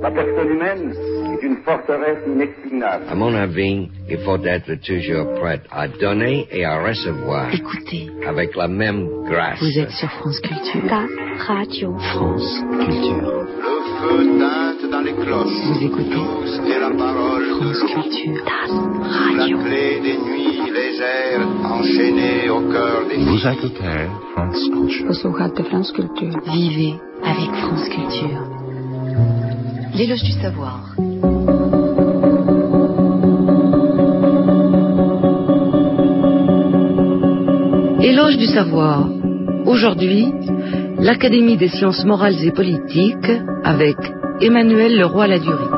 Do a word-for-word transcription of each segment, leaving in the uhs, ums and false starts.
La personne humaine est une forteresse inexpugnable. À mon avis, il faut être toujours prêt à donner et à recevoir. Écoutez. Avec la même grâce. Vous êtes sur France Culture. Ta radio. France Culture. Le feu teinte dans les cloches. Vous écoutez. Douce est la parole France de Culture. Ta radio. La clé des nuits légères enchaînées au cœur des Vous écoutez France Culture. Posloucháte France Culture. Vivez avec France Culture. L'éloge du savoir. Éloge du savoir. Aujourd'hui, l'Académie des sciences morales et politiques avec Emmanuel Leroy-Ladurie.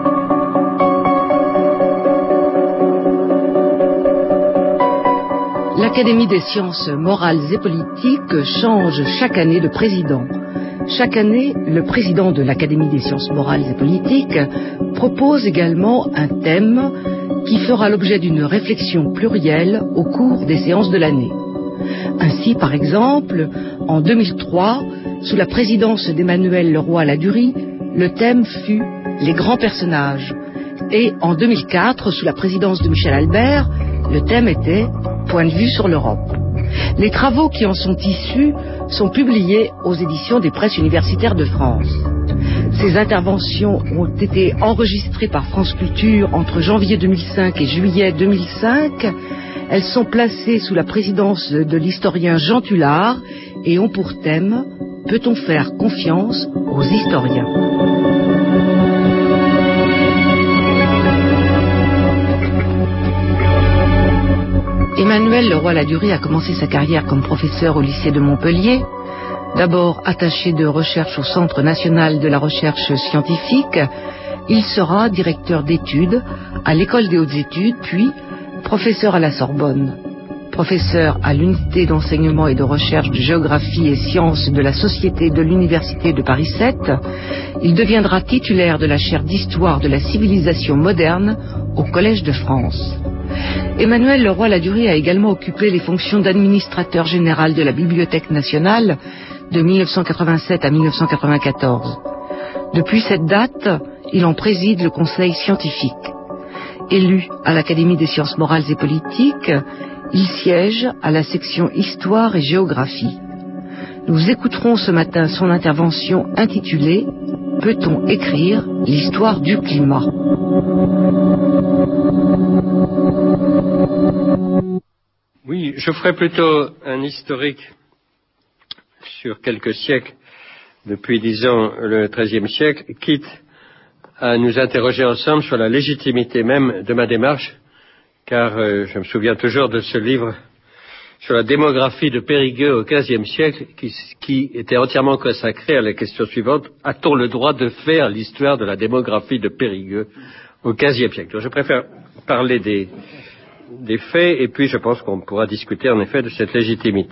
L'Académie des sciences morales et politiques change chaque année de président. Chaque année, le président de l'Académie des sciences morales et politiques propose également un thème qui fera l'objet d'une réflexion plurielle au cours des séances de l'année. Ainsi, par exemple, en deux mille trois, sous la présidence d'Emmanuel Leroy-Ladurie, le thème fut « Les grands personnages ». Et en deux mille quatre, sous la présidence de Michel Albert, le thème était « Point de vue sur l'Europe ». Les travaux qui en sont issus sont publiés aux éditions des presses universitaires de France. Ces interventions ont été enregistrées par France Culture entre janvier deux mille cinq et juillet deux mille cinq. Elles sont placées sous la présidence de l'historien Jean Tullard et ont pour thème « Peut-on faire confiance aux historiens ?» Emmanuel Leroy-Ladurie a commencé sa carrière comme professeur au lycée de Montpellier, d'abord attaché de recherche au Centre national de la recherche scientifique. Il sera directeur d'études à l'École des hautes études, puis professeur à la Sorbonne, professeur à l'unité d'enseignement et de recherche de géographie et sciences de la Société de l'Université de Paris sept. Il deviendra titulaire de la chaire d'histoire de la civilisation moderne au Collège de France. Emmanuel Leroy-Ladurie a également occupé les fonctions d'administrateur général de la Bibliothèque nationale de mille neuf cent quatre-vingt-sept à mille neuf cent quatre-vingt-quatorze. Depuis cette date, il en préside le conseil scientifique. Élu à l'Académie des sciences morales et politiques, il siège à la section Histoire et Géographie. Nous écouterons ce matin son intervention intitulée « Peut-on écrire l'histoire du climat ?» Oui, je ferai plutôt un historique sur quelques siècles, depuis, disons, le treizième siècle, quitte à nous interroger ensemble sur la légitimité même de ma démarche, car euh, je me souviens toujours de ce livre sur la démographie de Périgueux au quinzième siècle, qui, qui était entièrement consacré à la question suivante: a-t-on le droit de faire l'histoire de la démographie de Périgueux au quinzième siècle? Donc, je préfère parler des, des faits, et puis je pense qu'on pourra discuter en effet de cette légitimité.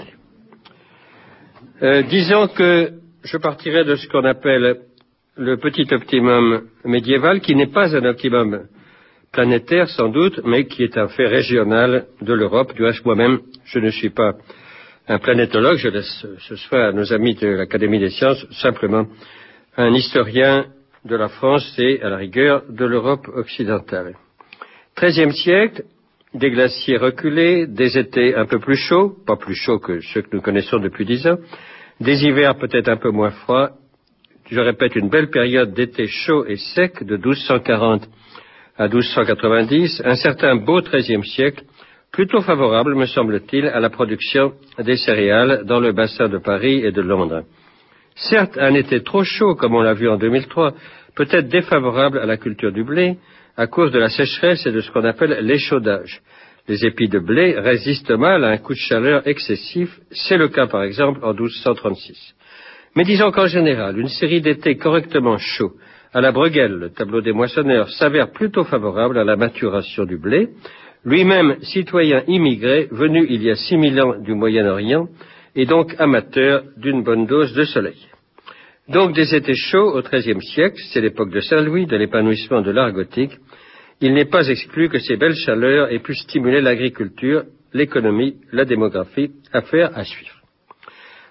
Euh, disons que je partirai de ce qu'on appelle le petit optimum médiéval, qui n'est pas un optimum planétaire sans doute, mais qui est un fait régional de l'Europe. Du reste, moi-même, je ne suis pas un planétologue, je laisse ce soit à nos amis de l'Académie des sciences, simplement un historien de la France et, à la rigueur, de l'Europe occidentale. treizième siècle, des glaciers reculés, des étés un peu plus chauds, pas plus chauds que ceux que nous connaissons depuis dix ans, des hivers peut-être un peu moins froids. Je répète, une belle période d'été chaud et sec de douze cent quarante à douze cent quatre-vingt-dix, un certain beau treizième siècle, plutôt favorable, me semble-t-il, à la production des céréales dans le bassin de Paris et de Londres. Certes, un été trop chaud, comme on l'a vu en deux mille trois, peut être défavorable à la culture du blé, à cause de la sécheresse et de ce qu'on appelle l'échaudage. Les épis de blé résistent mal à un coup de chaleur excessif, c'est le cas par exemple en douze cent trente-six. Mais disons qu'en général, une série d'étés correctement chauds, à la Bruegel, le tableau des moissonneurs, s'avère plutôt favorable à la maturation du blé, lui-même citoyen immigré, venu il y a six mille ans du Moyen-Orient, et donc amateur d'une bonne dose de soleil. Donc des étés chauds au treizième siècle, c'est l'époque de Saint-Louis, de l'épanouissement de l'art gothique, il n'est pas exclu que ces belles chaleurs aient pu stimuler l'agriculture, l'économie, la démographie, affaire à suivre.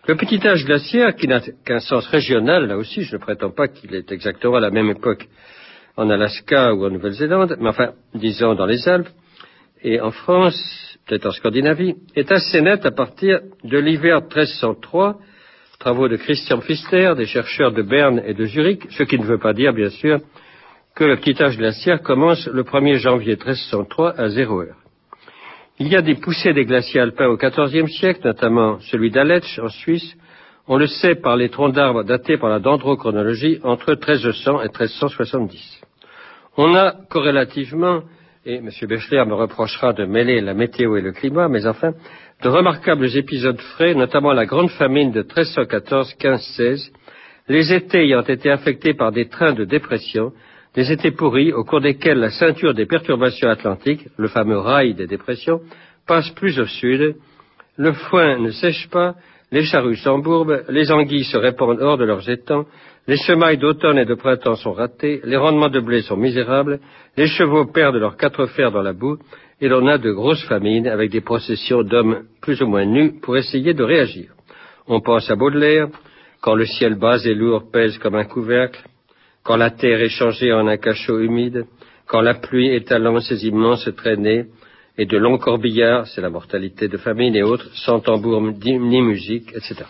Le petit âge glaciaire, qui n'a qu'un sens régional, là aussi, je ne prétends pas qu'il est exactement à la même époque en Alaska ou en Nouvelle-Zélande, mais enfin, disons dans les Alpes, et en France, peut-être en Scandinavie, est assez net à partir de l'hiver treize cent trois, travaux de Christian Pfister, des chercheurs de Berne et de Zurich, ce qui ne veut pas dire, bien sûr, que le petit âge glaciaire commence le premier janvier treize cent trois à zéro heure. Il y a des poussées des glaciers alpins au quatorzième siècle, notamment celui d'Aletsch en Suisse. On le sait par les troncs d'arbres datés par la dendrochronologie entre treize cents et treize cent soixante-dix. On a corrélativement, et M. Béchler me reprochera de mêler la météo et le climat, mais enfin, de remarquables épisodes frais, notamment la grande famine de treize cent quatorze quinze seize, les étés ayant été affectés par des trains de dépression, des étés pourris au cours desquels la ceinture des perturbations atlantiques, le fameux rail des dépressions, passe plus au sud, le foin ne sèche pas, les charrues s'embourbent, les anguilles se répandent hors de leurs étangs, les semailles d'automne et de printemps sont ratées, les rendements de blé sont misérables, les chevaux perdent leurs quatre fers dans la boue, et l'on a de grosses famines avec des processions d'hommes plus ou moins nus pour essayer de réagir. On pense à Baudelaire, quand le ciel bas et lourd pèse comme un couvercle, quand la terre est changée en un cachot humide, quand la pluie étalant ses immenses traînées, et de longs corbillards, c'est la mortalité de famine et autres, sans tambour ni musique, et cetera.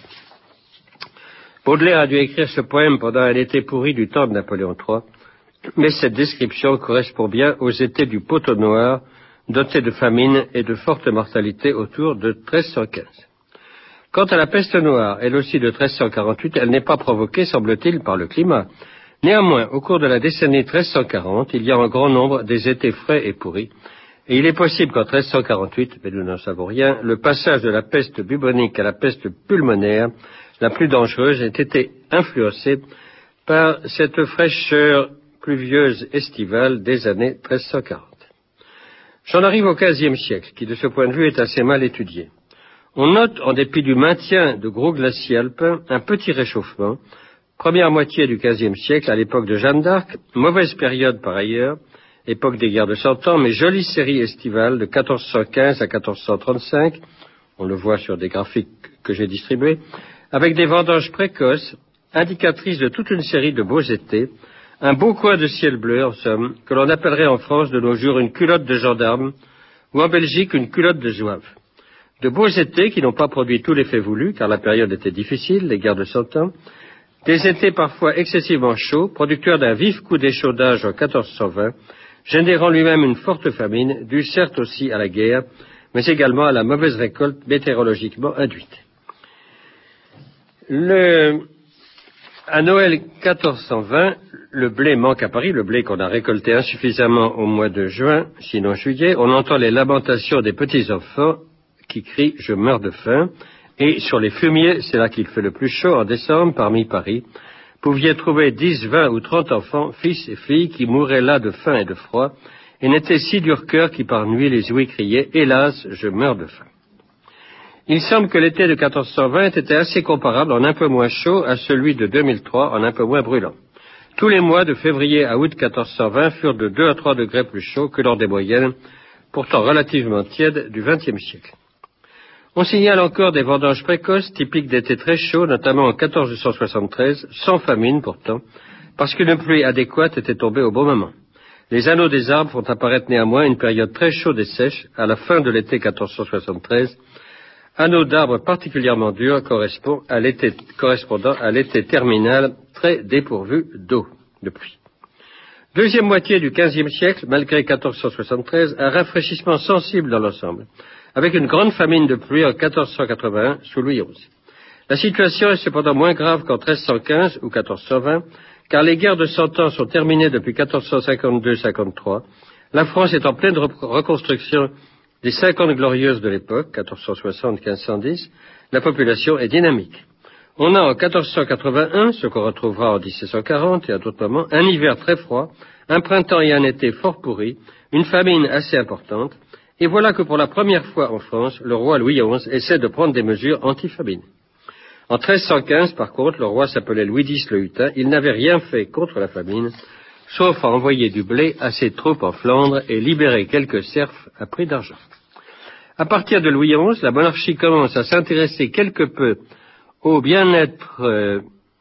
Baudelaire a dû écrire ce poème pendant un été pourri du temps de Napoléon trois, mais cette description correspond bien aux étés du Poteau Noir, dotés de famine et de forte mortalité autour de treize cent quinze. Quant à la peste noire, elle aussi de treize cent quarante-huit, elle n'est pas provoquée, semble-t-il, par le climat. Néanmoins, au cours de la décennie treize cent quarante, il y a en grand nombre des étés frais et pourris, et il est possible qu'en treize cent quarante-huit, mais nous n'en savons rien, le passage de la peste bubonique à la peste pulmonaire, la plus dangereuse, ait été influencé par cette fraîcheur pluvieuse estivale des années treize cent quarante. J'en arrive au quinzième siècle, qui de ce point de vue est assez mal étudié. On note, en dépit du maintien de gros glaciers alpins, un petit réchauffement, première moitié du quinzième siècle, à l'époque de Jeanne d'Arc, mauvaise période par ailleurs, époque des guerres de Cent Ans, mais jolie série estivale de quatorze cent quinze à quatorze cent trente-cinq, on le voit sur des graphiques que j'ai distribués, avec des vendanges précoces, indicatrices de toute une série de beaux étés, un beau coin de ciel bleu, en somme, que l'on appellerait en France de nos jours une culotte de gendarme, ou en Belgique une culotte de zouave. De beaux étés qui n'ont pas produit tout l'effet voulu, car la période était difficile, les guerres de Cent Ans, des étés parfois excessivement chauds, producteurs d'un vif coup d'échaudage en quatorze cent vingt, générant lui-même une forte famine, due certes aussi à la guerre, mais également à la mauvaise récolte météorologiquement induite. Le... À Noël quatorze cent vingt, le blé manque à Paris, le blé qu'on a récolté insuffisamment au mois de juin, sinon juillet. On entend les lamentations des petits-enfants qui crient « Je meurs de faim ». Et sur les fumiers, c'est là qu'il fait le plus chaud, en décembre, parmi Paris, pouviez trouver dix, vingt ou trente enfants, fils et filles, qui mouraient là de faim et de froid, et n'étaient si durs cœurs qui par nuit les ouïs criaient « Hélas, je meurs de faim ». Il semble que l'été de quatorze cent vingt était assez comparable, en un peu moins chaud, à celui de deux mille trois, en un peu moins brûlant. Tous les mois de février à août quatorze cent vingt furent de deux à trois degrés plus chauds que lors des moyennes, pourtant relativement tièdes, du vingtième siècle. On signale encore des vendanges précoces, typiques d'étés très chauds, notamment en quatorze cent soixante-treize, sans famine pourtant, parce qu'une pluie adéquate était tombée au bon moment. Les anneaux des arbres font apparaître néanmoins une période très chaude et sèche, à la fin de l'été quatorze cent soixante-treize, anneau d'arbres particulièrement durs correspond à l'été, correspondant à l'été terminal très dépourvu d'eau, de pluie. Deuxième moitié du quinzième siècle, malgré quatorze cent soixante-treize, un rafraîchissement sensible dans l'ensemble, avec une grande famine de pluie en quatorze cent quatre-vingt-un sous Louis onze. La situation est cependant moins grave qu'en treize cent quinze ou quatorze cent vingt, car les guerres de Cent Ans sont terminées depuis quatorze cent cinquante-deux cinquante-trois. La France est en pleine reconstruction des cinquante glorieuses de l'époque, quatorze cent soixante à quinze cent dix, la population est dynamique. On a en quatorze cent quatre-vingt-un, ce qu'on retrouvera en dix-sept cent quarante et à d'autres moments, un hiver très froid, un printemps et un été fort pourris, une famine assez importante, et voilà que pour la première fois en France, le roi Louis onze essaie de prendre des mesures anti-famine. En treize cent quinze, par contre, le roi s'appelait Louis dix le Hutin, il n'avait rien fait contre la famine, sauf à envoyer du blé à ses troupes en Flandre et libérer quelques serfs à prix d'argent. À partir de Louis onze, la monarchie commence à s'intéresser quelque peu Au bien-être euh,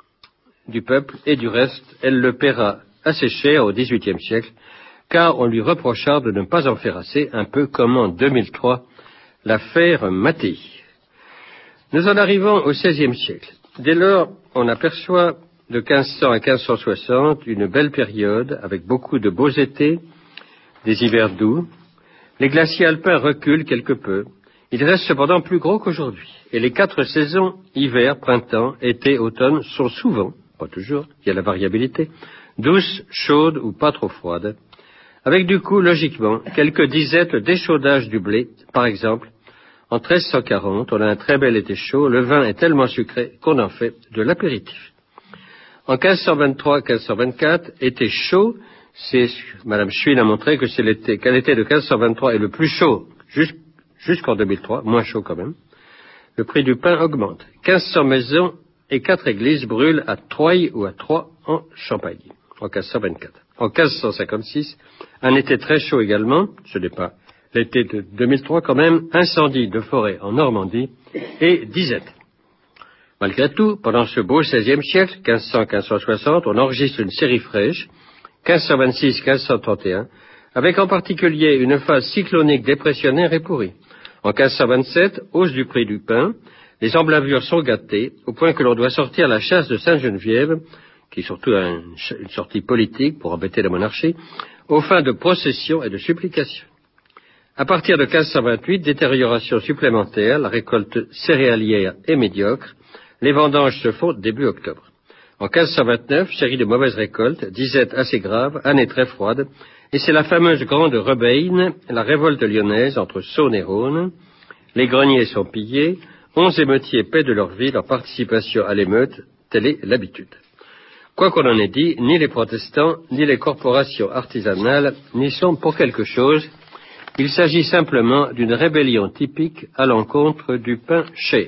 du peuple et du reste, elle le paiera assez cher au dix-huitième siècle, car on lui reprocha de ne pas en faire assez, un peu comme en deux mille trois, l'affaire Mattei. Nous en arrivons au seizième siècle. Dès lors, on aperçoit de quinze cents à quinze cent soixante une belle période, avec beaucoup de beaux étés, des hivers doux. Les glaciers alpins reculent quelque peu. Ils restent cependant plus gros qu'aujourd'hui. Et les quatre saisons, hiver, printemps, été, automne, sont souvent, pas toujours, il y a la variabilité, douces, chaudes ou pas trop froides, avec du coup, logiquement, quelques disettes d'échaudage du blé. Par exemple, en treize cent quarante, on a un très bel été chaud, le vin est tellement sucré qu'on en fait de l'apéritif. En quinze cent vingt-trois quinze cent vingt-quatre, été chaud, c'est, Madame Schwinn a montré que c'est l'été, qu'à l'été de quinze cent vingt-trois est le plus chaud jusqu', jusqu'en deux mille trois, moins chaud quand même. Le prix du pain augmente. quinze cents maisons et quatre églises brûlent à Troyes ou à Troyes en Champagne, en quinze cent vingt-quatre. En quinze cent cinquante-six, un été très chaud également, ce n'est pas l'été de deux mille trois quand même, incendie de forêt en Normandie et disette. Malgré tout, pendant ce beau seizième siècle, quinze cents à quinze cent soixante, on enregistre une série fraîche, quinze cent vingt-six à quinze cent trente et un, avec en particulier une phase cyclonique dépressionnaire et pourrie. En quinze cent vingt-sept, hausse du prix du pain, les emblavures sont gâtées, au point que l'on doit sortir la chasse de Sainte-Geneviève, qui est surtout un, une sortie politique pour embêter la monarchie, aux fins de procession et de supplication. À partir de quinze cent vingt-huit, détérioration supplémentaire, la récolte céréalière est médiocre, les vendanges se font début octobre. En quinze cent vingt-neuf, série de mauvaises récoltes, disette assez grave, année très froide, et c'est la fameuse grande Rebéine, la révolte lyonnaise entre Saône et Rhône. Les greniers sont pillés, onze émeutiers paient de leur vie leur participation à l'émeute, telle est l'habitude. Quoi qu'on en ait dit, ni les protestants, ni les corporations artisanales n'y sont pour quelque chose. Il s'agit simplement d'une rébellion typique à l'encontre du pain cher.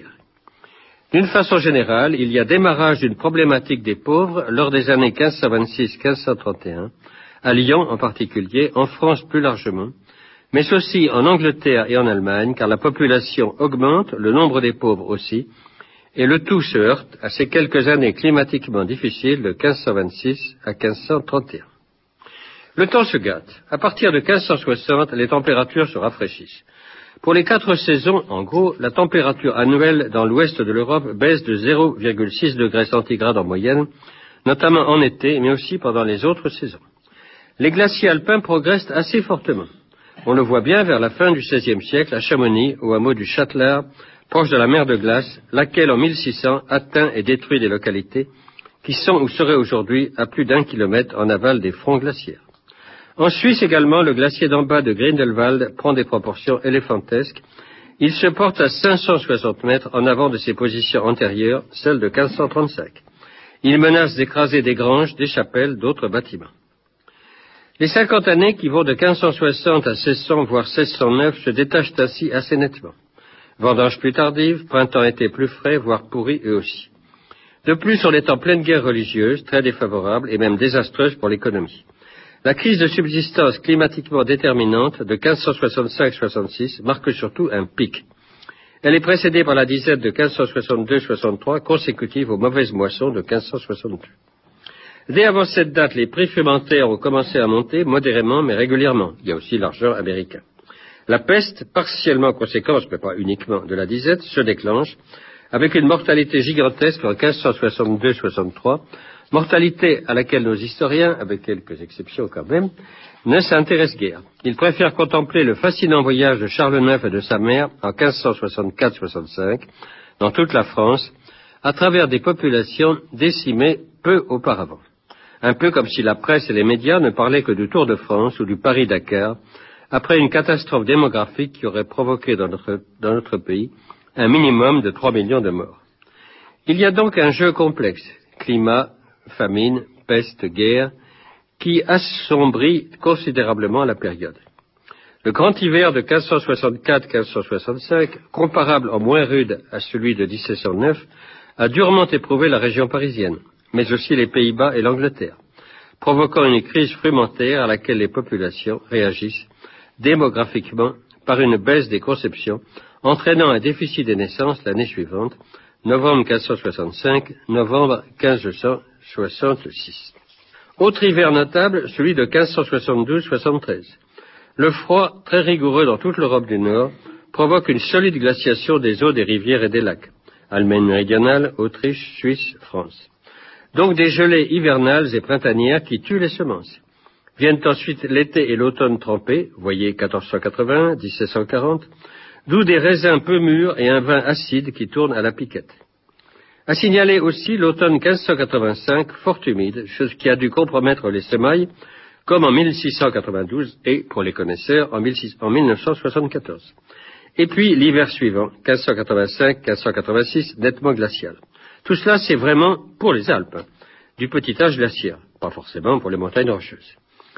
D'une façon générale, il y a démarrage d'une problématique des pauvres lors des années quinze cent vingt-six à quinze cent trente et un, à Lyon en particulier, en France plus largement, mais aussi en Angleterre et en Allemagne, car la population augmente, le nombre des pauvres aussi, et le tout se heurte à ces quelques années climatiquement difficiles de quinze cent vingt-six à quinze cent trente et un. Le temps se gâte. À partir de quinze cent soixante, les températures se rafraîchissent. Pour les quatre saisons, en gros, la température annuelle dans l'ouest de l'Europe baisse de zéro virgule six degrés centigrades en moyenne, notamment en été, mais aussi pendant les autres saisons. Les glaciers alpins progressent assez fortement. On le voit bien vers la fin du seizième siècle, à Chamonix, au hameau du Châtelard, proche de la mer de glace, laquelle en mille six cents atteint et détruit des localités qui sont ou seraient aujourd'hui à plus d'un kilomètre en aval des fronts glaciaires. En Suisse également, le glacier d'en bas de Grindelwald prend des proportions éléphantesques. Il se porte à cinq cent soixante mètres en avant de ses positions antérieures, celles de quinze cent trente-cinq. Il menace d'écraser des granges, des chapelles, d'autres bâtiments. Les cinquante années qui vont de quinze cent soixante à seize cents, voire seize cent neuf, se détachent ainsi assez nettement. Vendanges plus tardives, printemps-été plus frais, voire pourris eux aussi. De plus, on est en pleine guerre religieuse, très défavorable et même désastreuse pour l'économie. La crise de subsistance climatiquement déterminante de quinze cent soixante-cinq soixante-six marque surtout un pic. Elle est précédée par la disette de quinze cent soixante-deux soixante-trois, consécutive aux mauvaises moissons de quinze cent soixante-deux. Dès avant cette date, les prix frumentaires ont commencé à monter, modérément mais régulièrement. Il y a aussi l'argent américain. La peste, partiellement conséquence, mais pas uniquement, de la disette, se déclenche, avec une mortalité gigantesque en quinze cent soixante-deux soixante-trois, mortalité à laquelle nos historiens, avec quelques exceptions quand même, ne s'intéressent guère. Ils préfèrent contempler le fascinant voyage de Charles neuf et de sa mère en quinze cent soixante-quatre soixante-cinq, dans toute la France, à travers des populations décimées peu auparavant. Un peu comme si la presse et les médias ne parlaient que du Tour de France ou du Paris-Dakar, après une catastrophe démographique qui aurait provoqué dans notre, dans notre pays un minimum de trois millions de morts. Il y a donc un jeu complexe, climat, famine, peste, guerre, qui assombrit considérablement la période. Le grand hiver de quinze cent soixante-quatre quinze cent soixante-cinq, comparable en moins rude à celui de dix-sept cent neuf, a durement éprouvé la région parisienne, mais aussi les Pays-Bas et l'Angleterre, provoquant une crise frumentaire à laquelle les populations réagissent démographiquement par une baisse des conceptions, entraînant un déficit des naissances l'année suivante, novembre quinze cent soixante-cinq, novembre quinze cent soixante-six. Autre hiver notable, celui de quinze cent soixante-douze soixante-treize. Le froid, très rigoureux dans toute l'Europe du Nord, provoque une solide glaciation des eaux des rivières et des lacs. Allemagne méridionale, Autriche, Suisse, France. Donc des gelées hivernales et printanières qui tuent les semences. Viennent ensuite l'été et l'automne trempés, voyez quatorze cent quatre-vingt, dix-sept cent quarante, d'où des raisins peu mûrs et un vin acide qui tourne à la piquette. À signaler aussi l'automne quinze cent quatre-vingt-cinq, fort humide, chose qui a dû compromettre les semailles, comme en mille six cent quatre-vingt-douze et, pour les connaisseurs, en, en mille neuf cent soixante-quatorze. Et puis l'hiver suivant, quinze cent quatre-vingt-cinq quinze cent quatre-vingt-six, nettement glacial. Tout cela, c'est vraiment pour les Alpes, du petit âge glaciaire, pas forcément pour les montagnes rocheuses.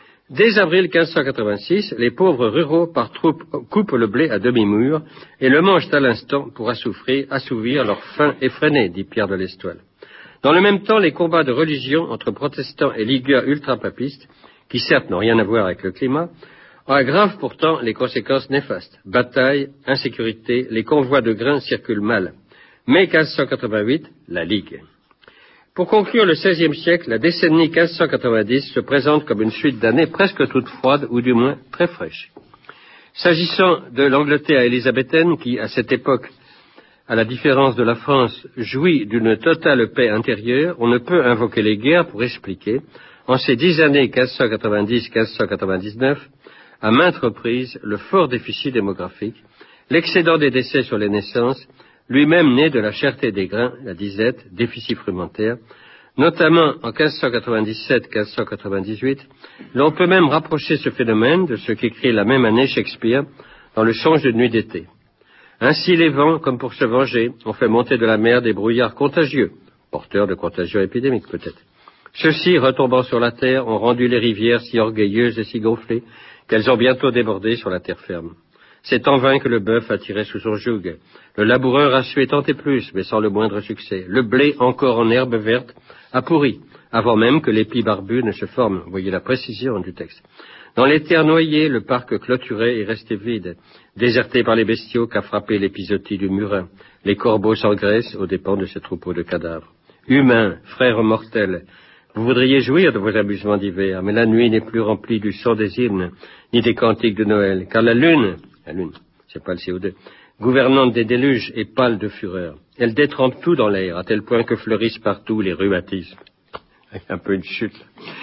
Dès avril quinze cent quatre-vingt-six, les pauvres ruraux par troupes coupent le blé à demi-mûr et le mangent à l'instant pour assouvir, assouvir leur faim effrénée, dit Pierre de l'Estoile. Dans le même temps, les combats de religion entre protestants et ligueurs ultrapapistes, qui certes n'ont rien à voir avec le climat, aggravent pourtant les conséquences néfastes. Batailles, insécurité, les convois de grains circulent mal. Mai quinze cent quatre-vingt-huit, la Ligue. Pour conclure le seizième siècle, la décennie quinze cent quatre-vingt-dix se présente comme une suite d'années presque toutes froides, ou du moins très fraîches. S'agissant de l'Angleterre élisabéthaine, qui, à cette époque, à la différence de la France, jouit d'une totale paix intérieure, on ne peut invoquer les guerres pour expliquer, en ces dix années quinze cent quatre-vingt-dix quinze cent quatre-vingt-dix-neuf, à maintes reprises, le fort déficit démographique, l'excédent des décès sur les naissances, lui-même né de la cherté des grains, la disette, déficit frumentaire, notamment en quinze cent quatre-vingt-dix-sept quinze cent quatre-vingt-dix-huit, l'on peut même rapprocher ce phénomène de ce qu'écrit la même année Shakespeare dans Le Songe de nuit d'été. Ainsi les vents, comme pour se venger, ont fait monter de la mer des brouillards contagieux, porteurs de contagion épidémique peut-être. Ceux-ci, retombant sur la terre, ont rendu les rivières si orgueilleuses et si gonflées qu'elles ont bientôt débordé sur la terre ferme. C'est en vain que le bœuf a tiré sous son joug. Le laboureur a sué tant et plus, mais sans le moindre succès. Le blé, encore en herbe verte, a pourri, avant même que l'épi barbu ne se forme. Voyez la précision du texte. Dans les terres noyées, le parc clôturé est resté vide, déserté par les bestiaux qu'a frappé l'épisodie du murin. Les corbeaux s'engraissent aux dépens de ces troupeaux de cadavres. Humains, frères mortels, vous voudriez jouir de vos amusements d'hiver, mais la nuit n'est plus remplie du son des hymnes, ni des cantiques de Noël, car la lune, la lune, c'est pas le C O deux, gouvernante des déluges est pâle de fureur. Elle détrempe tout dans l'air, à tel point que fleurissent partout les rhumatismes, avec un peu une chute,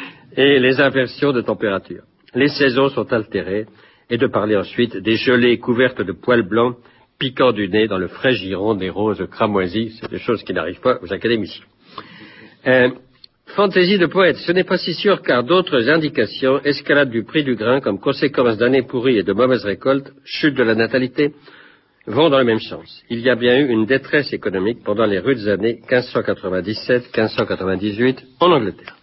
et les inversions de température. Les saisons sont altérées, et de parler ensuite des gelées couvertes de poils blancs, piquant du nez dans le frais giron des roses cramoisies, c'est des choses qui n'arrivent pas aux académiciens. Euh, Fantaisie de poète, ce n'est pas si sûr car d'autres indications, escalade du prix du grain comme conséquence d'années pourries et de mauvaises récoltes, chute de la natalité, vont dans le même sens. Il y a bien eu une détresse économique pendant les rudes années quinze cent quatre-vingt-dix-sept quinze cent quatre-vingt-dix-huit en Angleterre.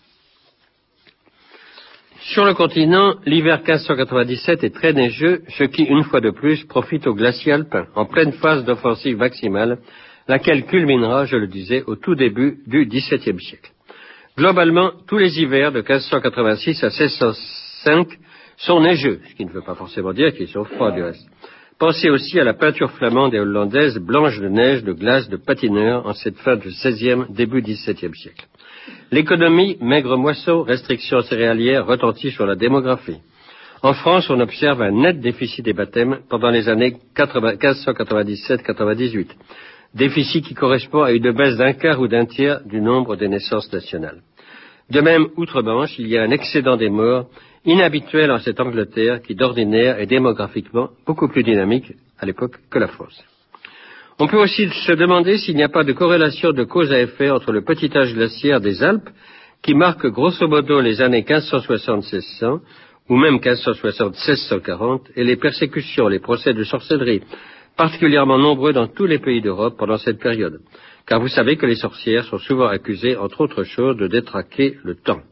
Sur le continent, l'hiver quinze cent quatre-vingt-dix-sept est très neigeux, ce qui, une fois de plus, profite aux glaciers alpins, en pleine phase d'offensive maximale, laquelle culminera, je le disais, au tout début du dix-septième siècle. Globalement, tous les hivers de quinze cent quatre-vingt-six à seize cent cinq sont neigeux, ce qui ne veut pas forcément dire qu'ils sont froids du reste. Pensez aussi à la peinture flamande et hollandaise blanche de neige, de glace, de patineurs en cette fin du seizième, début dix-septième siècle. L'économie, maigre moisson, restrictions céréalières retentit sur la démographie. En France, on observe un net déficit des baptêmes pendant les années quinze cent quatre-vingt-dix-sept quatre-vingt-dix-huit. Déficit qui correspond à une baisse d'un quart ou d'un tiers du nombre des naissances nationales. De même, outre-Manche, il y a un excédent des morts inhabituel en cette Angleterre qui, d'ordinaire, est démographiquement beaucoup plus dynamique à l'époque que la France. On peut aussi se demander s'il n'y a pas de corrélation de cause à effet entre le petit âge glaciaire des Alpes, qui marque grosso modo les années quinze cent soixante à seize cents, ou même quinze cent soixante à seize cent quarante, et les persécutions, les procès de sorcellerie, particulièrement nombreux dans tous les pays d'Europe pendant cette période, car vous savez que les sorcières sont souvent accusées, entre autres choses, de détraquer le temps.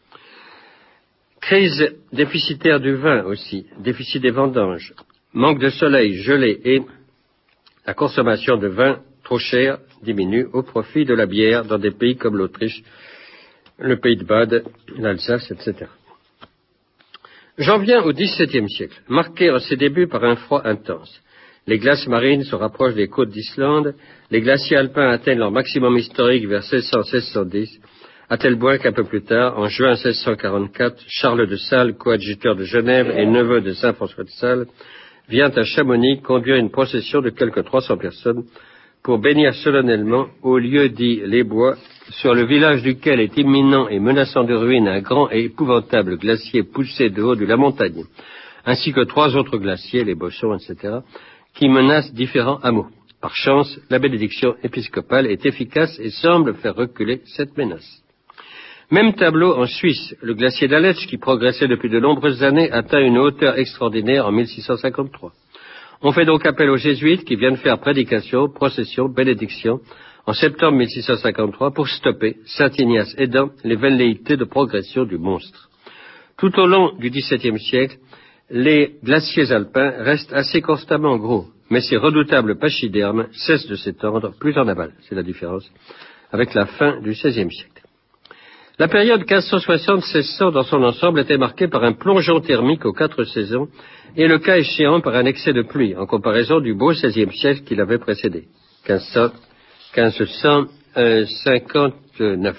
Crise déficitaire du vin aussi, déficit des vendanges, manque de soleil, gelée, et la consommation de vin trop cher diminue au profit de la bière dans des pays comme l'Autriche, le Pays de Bade, l'Alsace, et cetera. J'en viens au dix-septième siècle, marqué en ses débuts par un froid intense. Les glaces marines se rapprochent des côtes d'Islande. Les glaciers alpins atteignent leur maximum historique vers seize cents à seize cent dix, à tel point qu'un peu plus tard, en juin seize cent quarante-quatre, Charles de Sales, coadjuteur de Genève et neveu de saint François de Sales, vient à Chamonix conduire une procession de quelque trois cents personnes pour bénir solennellement au lieu dit les Bois, sur le village duquel est imminent et menaçant de ruine un grand et épouvantable glacier poussé de haut de la montagne, ainsi que trois autres glaciers, les Bossons, et cetera, qui menacent différents hameaux. Par chance, la bénédiction épiscopale est efficace et semble faire reculer cette menace. Même tableau en Suisse. Le glacier d'Aletsch, qui progressait depuis de nombreuses années, atteint une hauteur extraordinaire en mille six cent cinquante-trois. On fait donc appel aux jésuites qui viennent faire prédication, procession, bénédiction en septembre mille six cent cinquante-trois pour stopper, Saint Ignace aidant, les velléités de progression du monstre. Tout au long du dix-septième siècle, les glaciers alpins restent assez constamment gros, mais ces redoutables pachydermes cessent de s'étendre plus en aval. C'est la différence avec la fin du seizième siècle. La période quinze cent soixante à seize cents dans son ensemble était marquée par un plongeon thermique aux quatre saisons et le cas échéant par un excès de pluie en comparaison du beau seizième siècle qui l'avait précédé, quinze cent cinquante-neuf.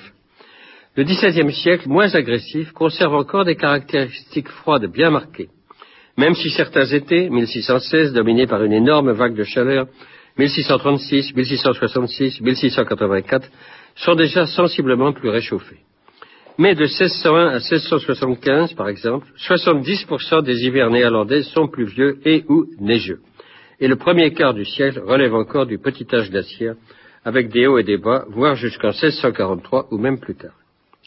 Le dix-septième siècle, moins agressif, conserve encore des caractéristiques froides bien marquées. Même si certains étés, mille six cent seize, dominés par une énorme vague de chaleur, mille six cent trente-six, mille six cent soixante-six, mille six cent quatre-vingt-quatre, sont déjà sensiblement plus réchauffés. Mais de seize cent un à seize cent soixante-quinze, par exemple, soixante-dix pour cent des hivers néerlandais sont pluvieux et ou neigeux. Et le premier quart du siècle relève encore du petit âge glaciaire, avec des hauts et des bas, voire jusqu'en seize cent quarante-trois ou même plus tard.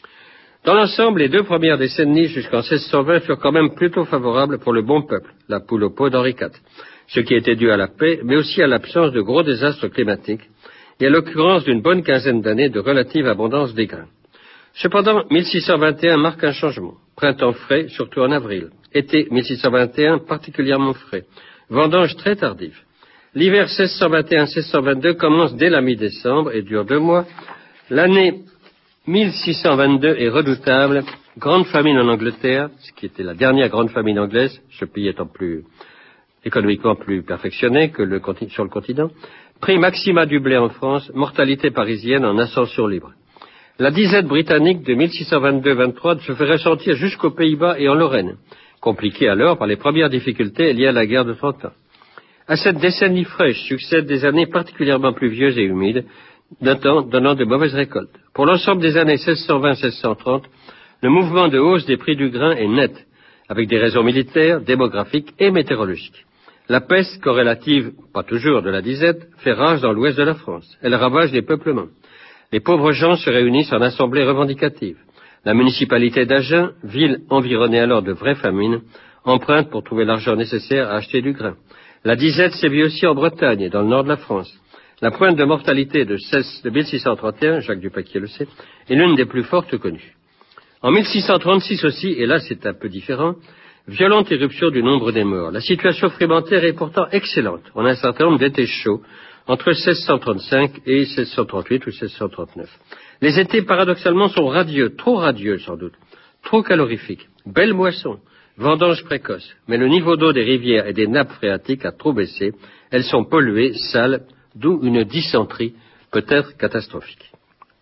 Dans l'ensemble, les deux premières décennies jusqu'en seize cent vingt furent quand même plutôt favorables pour le bon peuple, la poule au pot d'Henri quatre, ce qui était dû à la paix, mais aussi à l'absence de gros désastres climatiques, et à l'occurrence d'une bonne quinzaine d'années de relative abondance des grains. Cependant, mille six cent vingt et un marque un changement. Printemps frais, surtout en avril. Été mille six cent vingt et un particulièrement frais. Vendange très tardive. L'hiver seize cent vingt et un seize cent vingt-deux commence dès la mi-décembre et dure deux mois. L'année mille six cent vingt-deux est redoutable. Grande famine en Angleterre, ce qui était la dernière grande famine anglaise, ce pays étant plus économiquement plus perfectionné que le, sur le continent. Prix maxima du blé en France, mortalité parisienne en ascension libre. La disette britannique de mille six cent vingt-deux vingt-trois se fait ressentir jusqu'aux Pays-Bas et en Lorraine, compliquée alors par les premières difficultés liées à la guerre de Trente Ans. À cette décennie fraîche succèdent des années particulièrement pluvieuses et humides, donnant de mauvaises récoltes. Pour l'ensemble des années seize cent vingt à seize cent trente, le mouvement de hausse des prix du grain est net, avec des raisons militaires, démographiques et météorologiques. La peste, corrélative, pas toujours, de la disette, fait rage dans l'ouest de la France. Elle ravage les peuplements. Les pauvres gens se réunissent en assemblée revendicative. La municipalité d'Agen, ville environnée alors de vraies famines, emprunte pour trouver l'argent nécessaire à acheter du grain. La disette sévit aussi en Bretagne et dans le nord de la France. La pointe de mortalité de, de mille six cent trente et un, Jacques Dupaquier le sait, est l'une des plus fortes connues. En mille six cent trente-six aussi, et là c'est un peu différent, violente éruption du nombre des morts. La situation frémentaire est pourtant excellente. On a un certain nombre d'étés chauds, entre seize cent trente-cinq et seize cent trente-huit ou seize cent trente-neuf. Les étés, paradoxalement, sont radieux, trop radieux sans doute, trop calorifiques, belle moisson, vendange précoce, mais le niveau d'eau des rivières et des nappes phréatiques a trop baissé, elles sont polluées, sales, d'où une dysenterie peut-être catastrophique.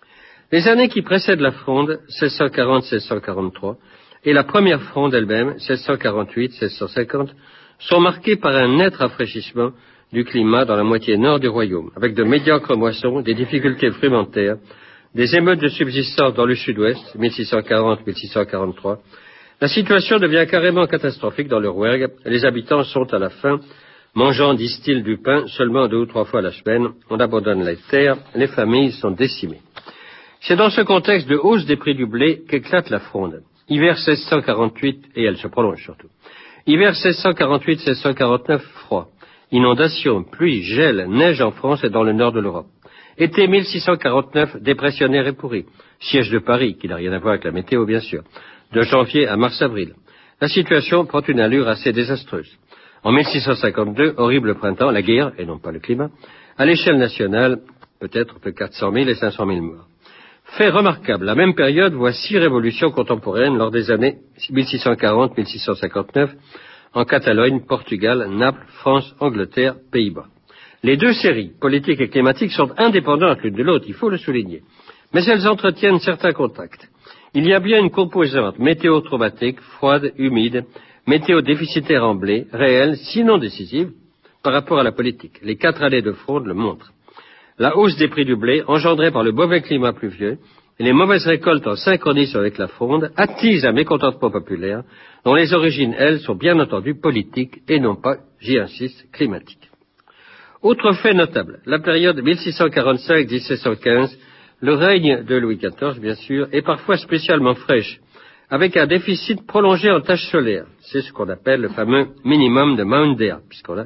Les années qui précèdent la fronde, seize cent quarante à seize cent quarante-trois, et la première fronde elle-même, seize cent quarante-huit à seize cent cinquante, sont marquées par un net rafraîchissement du climat dans la moitié nord du royaume, avec de médiocres moissons, des difficultés frumentaires, des émeutes de subsistance dans le sud-ouest, mille six cent quarante à mille six cent quarante-trois. La situation devient carrément catastrophique dans le Rouergue. Les habitants sont à la fin, mangeant, disent-ils, du pain seulement deux ou trois fois la semaine. On abandonne les terres, les familles sont décimées. C'est dans ce contexte de hausse des prix du blé qu'éclate la fronde. Hiver seize cent quarante-huit, et elle se prolonge surtout. Hiver seize cent quarante-huit à seize cent quarante-neuf, froid. Inondations, pluie, gel, neige en France et dans le nord de l'Europe. Été mille six cent quarante-neuf, dépressionnaire et pourri. Siège de Paris, qui n'a rien à voir avec la météo, bien sûr. De janvier à mars-avril. La situation prend une allure assez désastreuse. En mille six cent cinquante-deux, horrible printemps, la guerre, et non pas le climat. À l'échelle nationale, peut-être entre quatre cent mille et cinq cent mille morts. Fait remarquable, la même période voit six révolutions contemporaines lors des années mille six cent quarante à mille six cent cinquante-neuf, en Catalogne, Portugal, Naples, France, Angleterre, Pays-Bas. Les deux séries, politiques et climatiques, sont indépendantes l'une de l'autre, il faut le souligner. Mais elles entretiennent certains contacts. Il y a bien une composante météo-traumatique, froide, humide, météo-déficitaire en blé, réelle, sinon décisive, par rapport à la politique. Les quatre années de fronde le montrent. La hausse des prix du blé, engendrée par le mauvais climat pluvieux, et les mauvaises récoltes en synchronisme avec la fronde, attisent un mécontentement populaire, dont les origines, elles, sont bien entendu politiques et non pas, j'y insiste, climatiques. Autre fait notable, la période mille six cent quarante-cinq à mille sept cent quinze, le règne de Louis quatorze, bien sûr, est parfois spécialement fraîche, avec un déficit prolongé en tâches solaires. C'est ce qu'on appelle le fameux minimum de Maundea, puisqu'on a,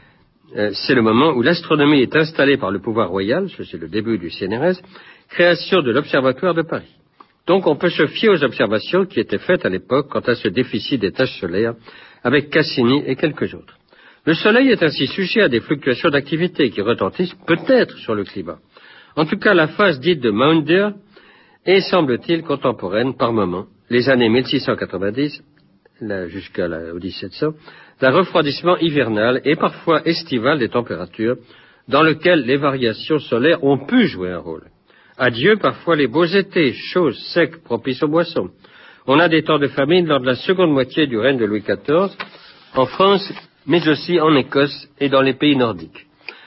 euh, c'est le moment où l'astronomie est installée par le pouvoir royal, c'est le début du C N R S, création de l'Observatoire de Paris. Donc on peut se fier aux observations qui étaient faites à l'époque quant à ce déficit des tâches solaires, avec Cassini et quelques autres. Le Soleil est ainsi sujet à des fluctuations d'activité qui retentissent peut-être sur le climat. En tout cas, la phase dite de Maundea est, semble-t-il, contemporaine par moment, les années mille six cent quatre-vingt-dix jusqu'à dix-sept cents, d'un refroidissement hivernal et parfois estival des températures, dans lequel les variations solaires ont pu jouer un rôle. Adieu parfois les beaux étés, chauds, secs, propices aux boissons. On a des temps de famine lors de la seconde moitié du règne de Louis quatorze, en France, mais aussi en Écosse et dans les pays nordiques.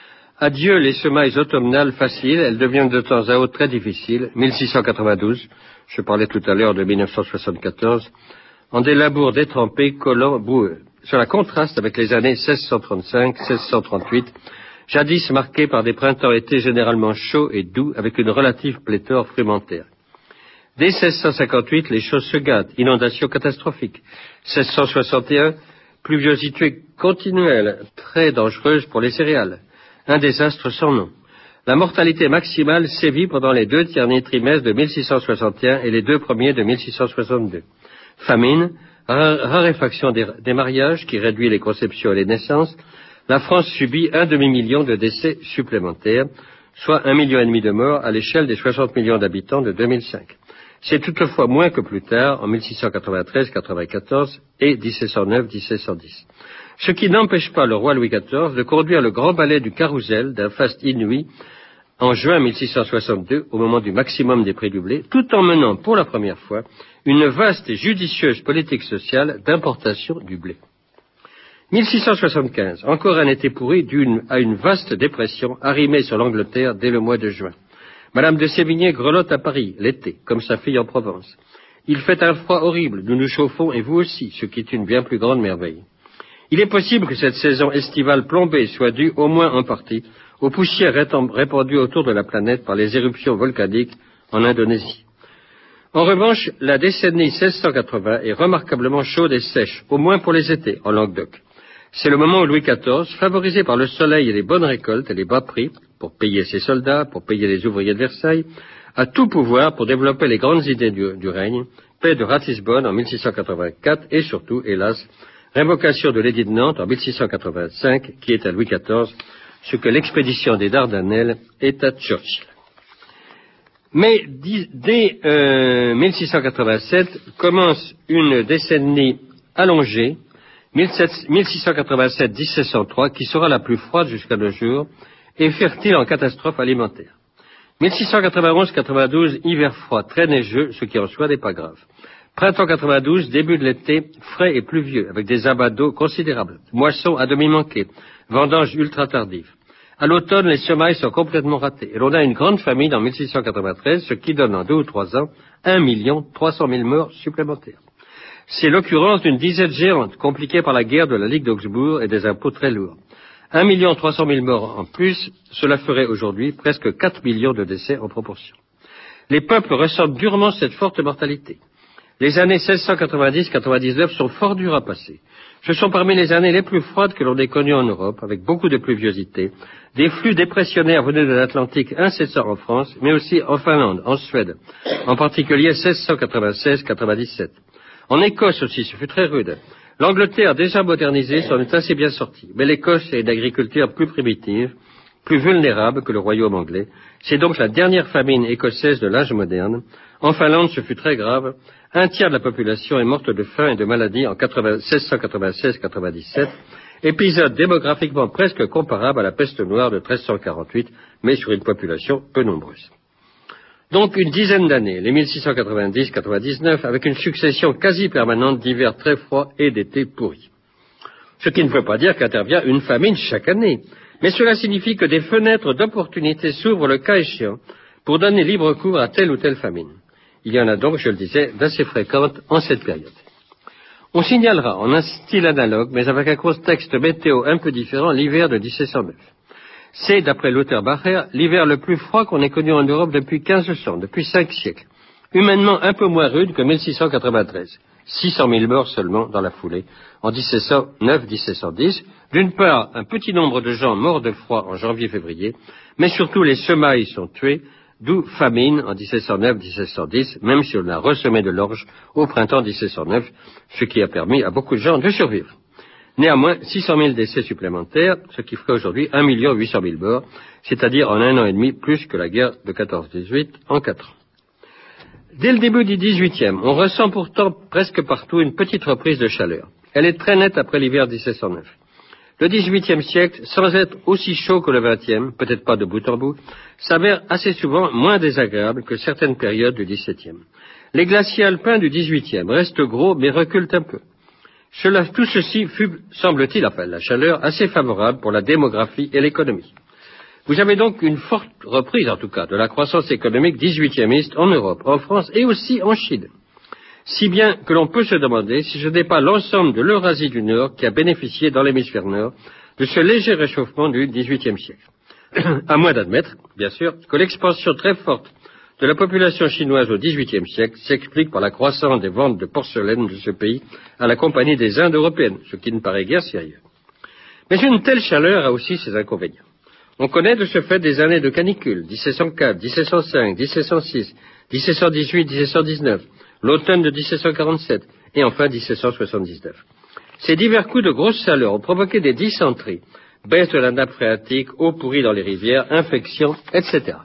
Adieu les semailles automnales faciles, elles deviennent de temps à autre très difficiles. mille six cent quatre-vingt-douze, je parlais tout à l'heure de mille neuf cent soixante-quatorze, en des labours détrempés, collants, boueux. Cela contraste avec les années seize cent trente-cinq à seize cent trente-huit, jadis marquées par des printemps-étés généralement chauds et doux, avec une relative pléthore frumentaire. Dès seize cent cinquante-huit, les choses se gâtent, inondations catastrophiques. seize cent soixante et un, pluviosité continuelle, très dangereuse pour les céréales. Un désastre sans nom. La mortalité maximale sévit pendant les deux derniers trimestres de mille six cent soixante et un et les deux premiers de mille six cent soixante-deux. Famine, raréfaction des, des mariages qui réduit les conceptions et les naissances. La France subit un demi-million de décès supplémentaires, soit un million et demi de morts à l'échelle des soixante millions d'habitants de deux mille cinq. C'est toutefois moins que plus tard, en mille six cent quatre-vingt-treize à quatre-vingt-quatorze et dix-sept cent neuf à dix-sept cent dix. Ce qui n'empêche pas le roi Louis quatorze de conduire le grand ballet du carrousel d'un faste inouï en juin mille six cent soixante-deux, au moment du maximum des prix du blé, tout en menant pour la première fois une vaste et judicieuse politique sociale d'importation du blé. mille six cent soixante-quinze, encore un été pourri dû à une vaste dépression arrimée sur l'Angleterre dès le mois de juin. Madame de Sévigné grelotte à Paris, l'été, comme sa fille en Provence. Il fait un froid horrible, nous nous chauffons et vous aussi, ce qui est une bien plus grande merveille. Il est possible que cette saison estivale plombée soit due, au moins en partie, aux poussières répandues autour de la planète par les éruptions volcaniques en Indonésie. En revanche, la décennie seize cent quatre-vingts est remarquablement chaude et sèche, au moins pour les étés, en Languedoc. C'est le moment où Louis quatorze, favorisé par le soleil et les bonnes récoltes et les bas prix, pour payer ses soldats, pour payer les ouvriers de Versailles, a tout pouvoir pour développer les grandes idées du, du règne, paix de Ratisbonne en mille six cent quatre-vingt-quatre et surtout, hélas, révocation de l'édit de Nantes en mille six cent quatre-vingt-cinq, qui est à Louis quatorze, ce que l'expédition des Dardanelles est à Churchill. Mais dès euh, mille six cent quatre-vingt-sept commence une décennie allongée, mille six cent quatre-vingt-sept à mille sept cent trois, qui sera la plus froide jusqu'à nos jours et fertile en catastrophes alimentaires. mille six cent quatre-vingt-onze à quatre-vingt-douze, hiver froid, très neigeux, ce qui en soi n'est pas grave. Printemps quatre-vingt-douze, début de l'été, frais et pluvieux, avec des abats d'eau considérables. Moissons à demi manquées, vendanges ultra tardives. À l'automne, les semailles sont complètement ratées, et l'on a une grande famine en mille six cent quatre-vingt-treize, ce qui donne en deux ou trois ans un million trois cent mille morts supplémentaires. C'est l'occurrence d'une disette géante, compliquée par la guerre de la Ligue d'Augsbourg et des impôts très lourds. Un million trois cent mille morts en plus, cela ferait aujourd'hui presque quatre millions de décès en proportion. Les peuples ressentent durement cette forte mortalité. Les années seize cent quatre-vingt-dix à quatre-vingt-dix-neuf sont fort dures à passer. Ce sont parmi les années les plus froides que l'on ait connues en Europe, avec beaucoup de pluviosité, des flux dépressionnaires venus de l'Atlantique incessants en France, mais aussi en Finlande, en Suède, en particulier seize cent quatre-vingt-seize à quatre-vingt-dix-sept. En Écosse aussi, ce fut très rude. L'Angleterre, déjà modernisée, s'en est assez bien sortie, mais l'Écosse est une agriculture plus primitive, plus vulnérable que le royaume anglais. C'est donc la dernière famine écossaise de l'âge moderne, En Finlande, ce fut très grave. Un tiers de la population est morte de faim et de maladie en seize cent quatre-vingt-seize quatre-vingt-dix-sept, épisode démographiquement presque comparable à la peste noire de treize cent quarante-huit, mais sur une population peu nombreuse. Donc une dizaine d'années, les mille six cent quatre-vingt-dix quatre-vingt-dix-neuf, avec une succession quasi permanente d'hivers très froids et d'étés pourris. Ce qui ne veut pas dire qu'intervient une famine chaque année, mais cela signifie que des fenêtres d'opportunité s'ouvrent le cas échéant pour donner libre cours à telle ou telle famine. Il y en a donc, je le disais, d'assez fréquentes en cette période. On signalera en un style analogue, mais avec un contexte météo un peu différent, l'hiver de dix-sept cent neuf. C'est, d'après Luther Bacher, l'hiver le plus froid qu'on ait connu en Europe depuis quinze cents, depuis cinq siècles. Humainement un peu moins rude que mille six cent quatre-vingt-treize. six cent mille morts seulement dans la foulée, en dix-sept cent neuf dix-sept cent dix. D'une part, un petit nombre de gens morts de froid en janvier-février, mais surtout les semailles sont tuées, d'où famine en dix-sept cent neuf dix-sept cent dix, même si on a ressemé de l'orge au printemps dix-sept cent neuf, ce qui a permis à beaucoup de gens de survivre. Néanmoins, six cent mille décès supplémentaires, ce qui ferait aujourd'hui un million huit cent mille morts, c'est-à-dire en un an et demi plus que la guerre de quatorze dix-huit en quatre ans. Dès le début du dix-huitième, on ressent pourtant presque partout une petite reprise de chaleur. Elle est très nette après l'hiver dix-sept cent neuf. Le dix-huitième siècle, sans être aussi chaud que le vingtième, peut-être pas de bout en bout, s'avère assez souvent moins désagréable que certaines périodes du dix-septième. Les glaciers alpins du dix-huitième restent gros mais reculent un peu. Cela, tout ceci fut, semble-t-il, enfin la chaleur, assez favorable pour la démographie et l'économie. Vous avez donc une forte reprise, en tout cas, de la croissance économique dix-huitiémiste en Europe, en France et aussi en Chine. Si bien que l'on peut se demander si ce n'est pas l'ensemble de l'Eurasie du Nord qui a bénéficié dans l'hémisphère Nord de ce léger réchauffement du dix-huitième siècle. À moins d'admettre, bien sûr, que l'expansion très forte de la population chinoise au dix-huitième siècle s'explique par la croissance des ventes de porcelaine de ce pays à la Compagnie des Indes européennes, ce qui ne paraît guère sérieux. Mais une telle chaleur a aussi ses inconvénients. On connaît de ce fait des années de canicule, dix-sept cent quatre, dix-sept cent cinq, dix-sept cent six, dix-sept cent dix-huit, dix-sept cent dix-neuf, l'automne de dix-sept cent quarante-sept et enfin dix-sept cent soixante-dix-neuf. Ces divers coups de grosse chaleur ont provoqué des dysenteries, baisse de la nappe phréatique, eau pourrie dans les rivières, infections, et cetera.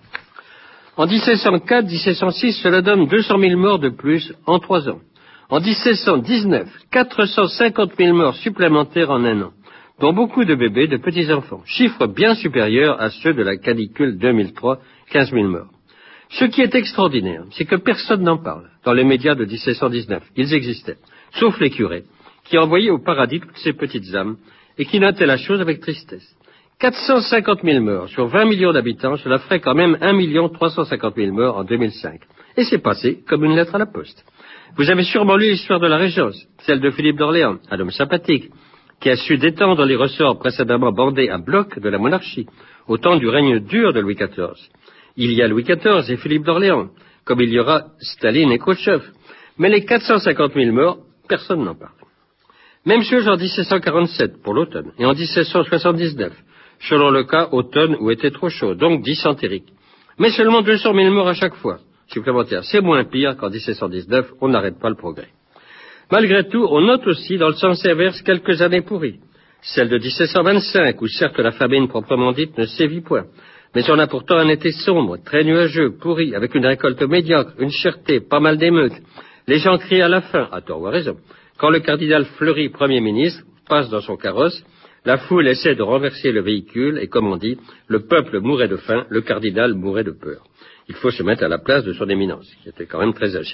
En dix-sept cent quatre dix-sept cent six, cela donne deux cent mille morts de plus en trois ans. En dix-sept cent dix-neuf, quatre cent cinquante mille morts supplémentaires en un an, dont beaucoup de bébés, de petits-enfants, chiffre bien supérieur à ceux de la canicule deux mille trois, quinze mille morts. Ce qui est extraordinaire, c'est que personne n'en parle dans les médias de dix-sept cent dix-neuf. Ils existaient, sauf les curés, qui envoyaient au paradis toutes ces petites âmes et qui notaient la chose avec tristesse. quatre cent cinquante mille morts sur vingt millions d'habitants, cela ferait quand même un million trois cent cinquante mille morts en deux mille cinq. Et c'est passé comme une lettre à la poste. Vous avez sûrement lu l'histoire de la Régence, celle de Philippe d'Orléans, un homme sympathique, qui a su détendre les ressorts précédemment bandés à bloc de la monarchie, au temps du règne dur de Louis quatorze. Il y a Louis quatorze et Philippe d'Orléans, comme il y aura Staline et Khrouchtchev. Mais les quatre cent cinquante mille morts, personne n'en parle. Même chose en dix-sept cent quarante-sept pour l'automne, et en dix-sept cent soixante-dix-neuf, selon le cas automne où était trop chaud, donc dysentérique. Mais seulement deux cent mille morts à chaque fois, supplémentaires. C'est moins pire qu'en dix-sept cent dix-neuf, on n'arrête pas le progrès. Malgré tout, on note aussi dans le sens inverse quelques années pourries. Celle de dix-sept cent vingt-cinq, où certes la famine proprement dite ne sévit point, mais on a pourtant un été sombre, très nuageux, pourri, avec une récolte médiocre, une cherté, pas mal d'émeutes. Les gens crient à la faim, à tort ou à raison. Quand le cardinal Fleury, Premier ministre, passe dans son carrosse, la foule essaie de renverser le véhicule et, comme on dit, le peuple mourait de faim, le cardinal mourait de peur. Il faut se mettre à la place de son éminence, qui était quand même très âgé.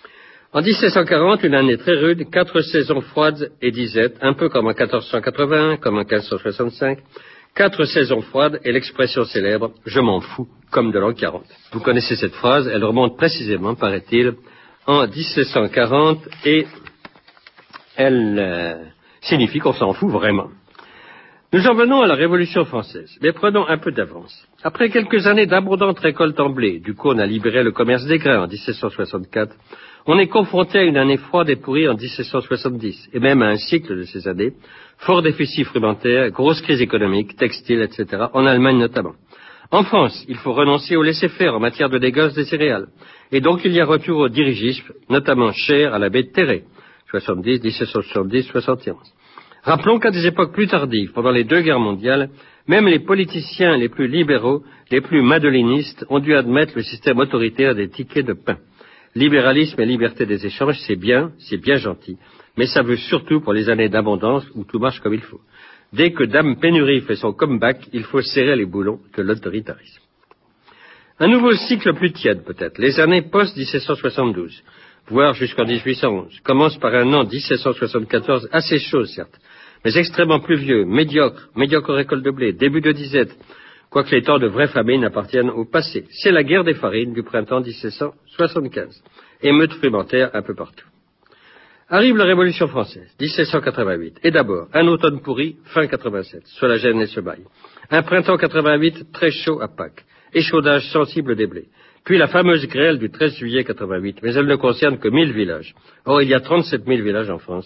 En dix-sept cent quarante, une année très rude, quatre saisons froides et disettes, un peu comme en quatorze cent quatre-vingt-un, comme en quinze cent soixante-cinq, quatre saisons froides et l'expression célèbre « je m'en fous » comme de l'an quarante. Vous connaissez cette phrase, elle remonte précisément, paraît-il, en dix-sept cent quarante et elle euh, signifie qu'on s'en fout vraiment. Nous en venons à la Révolution française, mais prenons un peu d'avance. Après quelques années d'abondantes récoltes en blé, du coup on a libéré le commerce des grains en dix-sept cent soixante-quatre, on est confronté à une année froide et pourrie en dix-sept cent soixante-dix, et même à un cycle de ces années, fort déficit frumentaire, grosse crise économique, textile, et cetera, en Allemagne notamment. En France, il faut renoncer au laisser-faire en matière de négoce des céréales, et donc il y a retour au dirigisme, notamment cher à l'abbé Terré, soixante-dix, dix-sept cent soixante-dix, soixante et onze. Rappelons qu'à des époques plus tardives, pendant les deux guerres mondiales, même les politiciens les plus libéraux, les plus madelinistes, ont dû admettre le système autoritaire des tickets de pain. Libéralisme et liberté des échanges, c'est bien, c'est bien gentil, mais ça veut surtout pour les années d'abondance où tout marche comme il faut. Dès que Dame Pénurie fait son comeback, il faut serrer les boulons de l'autoritarisme. Un nouveau cycle plus tiède peut-être, les années post-dix-sept cent soixante-douze, voire jusqu'en dix-huit cent onze, commence par un an dix-sept cent soixante-quatorze assez chaud certes, mais extrêmement pluvieux, médiocre, médiocre récolte de blé, début de disette, quoique les temps de vraie famine appartiennent au passé. C'est la guerre des farines du printemps dix-sept cent soixante-quinze, émeutes frumentaires un peu partout. Arrive la Révolution française, dix-sept cent quatre-vingt-huit, et d'abord un automne pourri, fin quatre-vingt-sept, sur la gêne et ce bail. Un printemps quatre-vingt-huit très chaud à Pâques, échaudage sensible des blés. Puis la fameuse grêle du treize juillet quatre-vingt-huit, mais elle ne concerne que mille villages. Or, il y a trente-sept mille villages en France.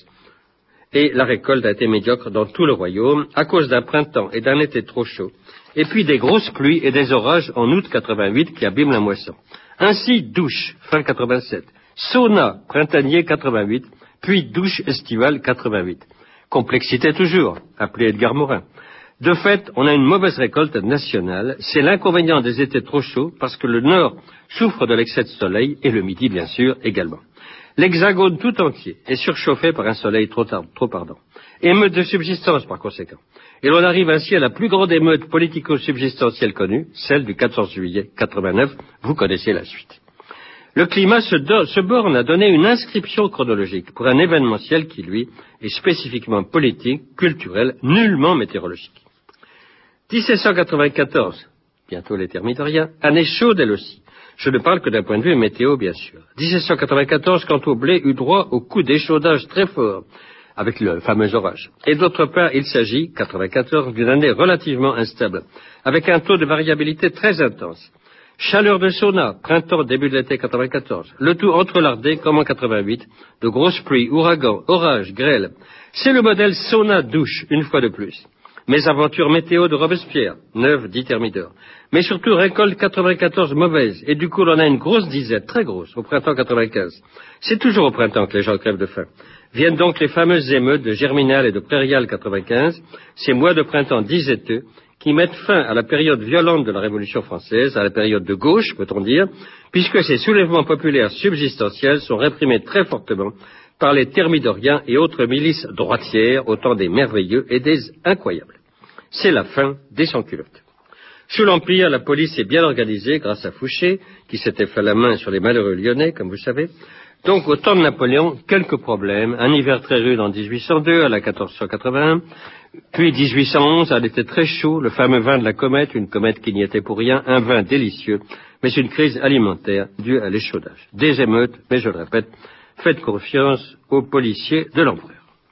Et la récolte a été médiocre dans tout le royaume, à cause d'un printemps et d'un été trop chaud, et puis des grosses pluies et des orages en août quatre-vingt-huit qui abîment la moisson. Ainsi, douche, fin quatre-vingt-sept, sauna, printanier quatre-vingt-huit, puis douche estivale quatre-vingt-huit. Complexité toujours, appelé Edgar Morin. De fait, on a une mauvaise récolte nationale, c'est l'inconvénient des étés trop chauds, parce que le nord souffre de l'excès de soleil, et le midi, bien sûr, également. L'hexagone tout entier est surchauffé par un soleil trop, tard, trop ardent. Émeute de subsistance, par conséquent. Et l'on arrive ainsi à la plus grande émeute politico-subsistentielle connue, celle du quatorze juillet quatre-vingt-neuf. Vous connaissez la suite. Le climat se, do- se borne à donner une inscription chronologique pour un événementiel qui, lui, est spécifiquement politique, culturel, nullement météorologique. dix-sept cent quatre-vingt-quatorze, bientôt les thermidoriens, année chaude elle aussi. Je ne parle que d'un point de vue météo, bien sûr. dix-sept cent quatre-vingt-quatorze, quant au blé, eut droit au coup d'échaudage très fort, avec le fameux orage. Et d'autre part, il s'agit, quatre-vingt-quatorze, d'une année relativement instable, avec un taux de variabilité très intense. Chaleur de sauna, printemps, début de l'été quatre-vingt-quatorze. Le tout entrelardé, comme en quatre-vingt-huit, de grosses pluies, ouragans, orages, grêles. C'est le modèle sauna-douche, une fois de plus. Mes aventures météo de Robespierre, neuf, dix thermidors. Mais surtout récolte quatre-vingt-quatorze mauvaise, et du coup on a une grosse disette, très grosse, au printemps quatre-vingt-quinze. C'est toujours au printemps que les gens crèvent de faim. Viennent donc les fameuses émeutes de Germinal et de Prairial quatre-vingt-quinze, ces mois de printemps disetteux, qui mettent fin à la période violente de la Révolution française, à la période de gauche, peut-on dire, puisque ces soulèvements populaires subsistentiels sont réprimés très fortement par les thermidoriens et autres milices droitières, au temps des merveilleux et des incroyables. C'est la fin des sans-culottes. Sous l'Empire, la police est bien organisée grâce à Fouché, qui s'était fait la main sur les malheureux lyonnais, comme vous savez. Donc, au temps de Napoléon, quelques problèmes. Un hiver très rude en dix-huit cent deux, à la quatorze cent quatre-vingt-un. Puis dix-huit cent onze, elle était très chaud, le fameux vin de la comète, une comète qui n'y était pour rien, un vin délicieux, mais une crise alimentaire due à l'échaudage. Des émeutes, mais je le répète, faites confiance aux policiers de l'empereur.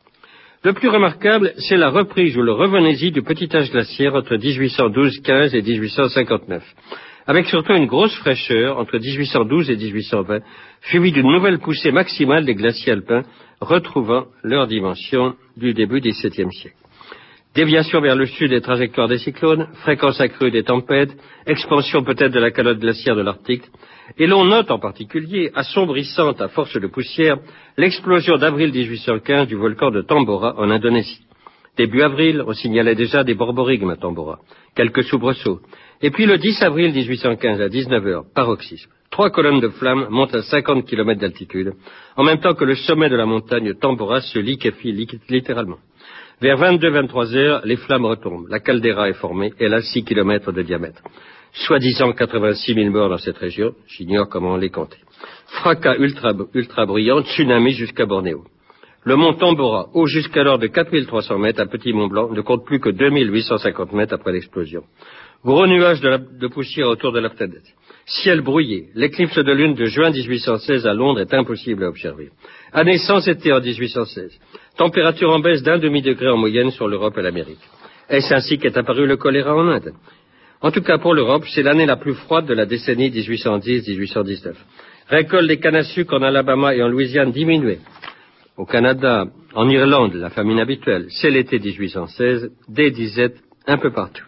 Le plus remarquable, c'est la reprise ou le revenez-y du petit âge glaciaire entre dix-huit cent douze quinze et dix-huit cent cinquante-neuf, avec surtout une grosse fraîcheur entre dix-huit cent douze et dix-huit cent vingt, suivie d'une nouvelle poussée maximale des glaciers alpins, retrouvant leur dimension du début du dix-septième siècle. Déviation vers le sud des trajectoires des cyclones, fréquence accrue des tempêtes, expansion peut-être de la calotte glaciaire de l'Arctique, et l'on note en particulier, assombrissante à force de poussière, l'explosion d'avril dix-huit cent quinze du volcan de Tambora en Indonésie. Début avril, on signalait déjà des borborigmes à Tambora, quelques soubresauts. Et puis le dix avril dix-huit cent quinze à dix-neuf heures, paroxysme. Trois colonnes de flammes montent à cinquante kilomètres d'altitude, en même temps que le sommet de la montagne Tambora se liquéfie littéralement. Vers vingt-deux vingt-trois heures, les flammes retombent. La caldeira est formée, elle a six kilomètres de diamètre. Soi-disant quatre-vingt-six mille morts dans cette région, j'ignore comment les compter. Fracas ultra, ultra bruyant, tsunami jusqu'à Bornéo. Le mont Tambora, haut jusqu'alors de quatre mille trois cents mètres, à Petit Mont Blanc, ne compte plus que deux mille huit cent cinquante mètres après l'explosion. Gros nuages de, la, de poussière autour de la planète. Ciel brouillé. L'éclipse de lune de juin dix-huit cent seize à Londres est impossible à observer. Année sans été en dix-huit cent seize. Température en baisse d'un demi-degré en moyenne sur l'Europe et l'Amérique. Est-ce ainsi qu'est apparu le choléra en Inde? En tout cas pour l'Europe, c'est l'année la plus froide de la décennie dix-huit cent dix dix-huit cent dix-neuf. Récolte des cannes à sucre en Alabama et en Louisiane diminuée. Au Canada, en Irlande, la famine habituelle. C'est l'été dix-huit cent seize, des disettes un peu partout.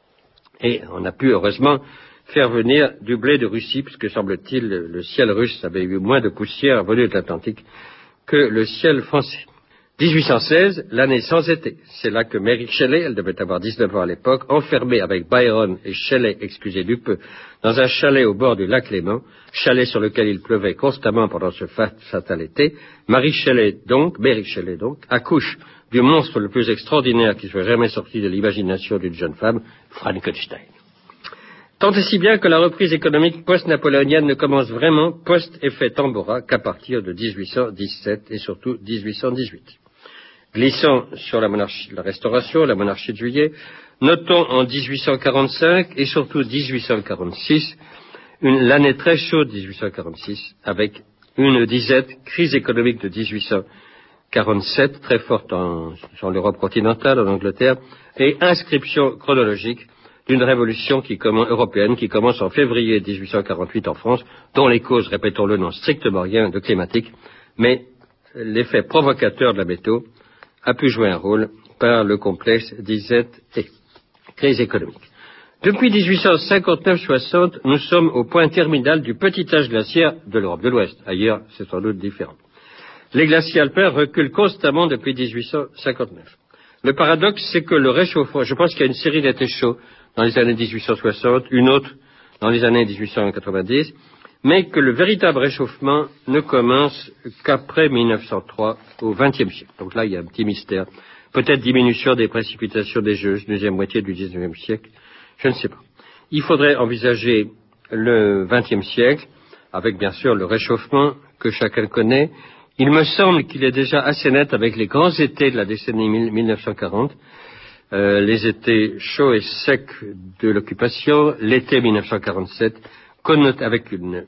Et on a pu heureusement faire venir du blé de Russie, puisque semble-t-il le ciel russe avait eu moins de poussière venue de l'Atlantique que le ciel français. dix-huit cent seize, l'année sans été. C'est là que Mary Shelley, elle devait avoir dix-neuf ans à l'époque, enfermée avec Byron et Shelley, excusez du peu, dans un chalet au bord du lac Léman, chalet sur lequel il pleuvait constamment pendant ce fatal été. Mary Shelley donc, Mary Shelley donc, accouche du monstre le plus extraordinaire qui soit jamais sorti de l'imagination d'une jeune femme, Frankenstein. Tant et si bien que la reprise économique post-napoléonienne ne commence vraiment post-effet Tambora qu'à partir de dix-huit cent dix-sept et surtout dix-huit cent dix-huit. Glissons sur la monarchie de la Restauration, la monarchie de Juillet, notons en dix-huit cent quarante-cinq et surtout dix-huit cent quarante-six, une, l'année très chaude dix-huit cent quarante-six, avec une disette, crise économique de dix-huit cent quarante-sept, très forte en, en Europe continentale, en Angleterre, et inscription chronologique d'une révolution qui commence, européenne qui commence en février dix-huit cent quarante-huit en France, dont les causes, répétons-le, n'ont strictement rien de climatique, mais l'effet provocateur de la météo a pu jouer un rôle par le complexe disette et crise économique. Depuis dix-huit cent cinquante-neuf soixante, nous sommes au point terminal du petit âge glaciaire de l'Europe de l'Ouest. Ailleurs, c'est sans doute différent. Les glaciers alpins reculent constamment depuis dix-huit cent cinquante-neuf. Le paradoxe, c'est que le réchauffement, je pense qu'il y a une série d'étés chauds dans les années dix-huit cent soixante, une autre dans les années dix-huit cent quatre-vingt-dix, mais que le véritable réchauffement ne commence qu'après mille neuf cent trois, au vingtième siècle. Donc là, il y a un petit mystère. Peut-être diminution des précipitations des Jeux, deuxième moitié du dix-neuvième siècle, je ne sais pas. Il faudrait envisager le vingtième siècle, avec bien sûr le réchauffement que chacun connaît. Il me semble qu'il est déjà assez net avec les grands étés de la décennie mille neuf cent quarante, euh, les étés chauds et secs de l'occupation, l'été mille neuf cent quarante-sept, connoté avec une,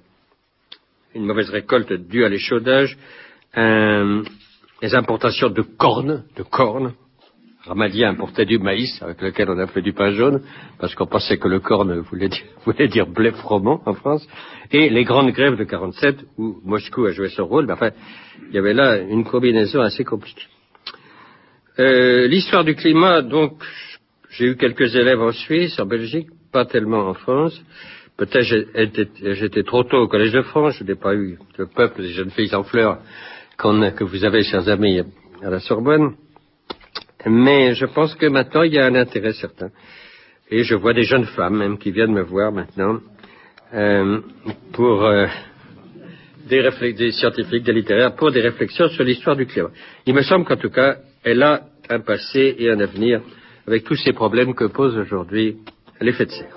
une mauvaise récolte due à l'échaudage, un, les importations de cornes, de cornes. Ramalien importait du maïs avec lequel on a fait du pain jaune, parce qu'on pensait que le corne voulait dire, voulait dire blé froment en France, et les grandes grèves de quarante-sept, où Moscou a joué son rôle, mais enfin, il y avait là une combinaison assez compliquée. Euh, l'histoire du climat, donc, j'ai eu quelques élèves en Suisse, en Belgique, pas tellement en France. Peut-être j'étais, j'étais trop tôt au Collège de France, je n'ai pas eu le peuple des jeunes filles en fleurs qu'on, que vous avez, chers amis, à la Sorbonne. Mais je pense que maintenant, il y a un intérêt certain. Et je vois des jeunes femmes, même, qui viennent me voir maintenant, euh, pour euh, des, réflex- des scientifiques, des littéraires, pour des réflexions sur l'histoire du climat. Il me semble qu'en tout cas, elle a un passé et un avenir avec tous ces problèmes que pose aujourd'hui l'effet de serre.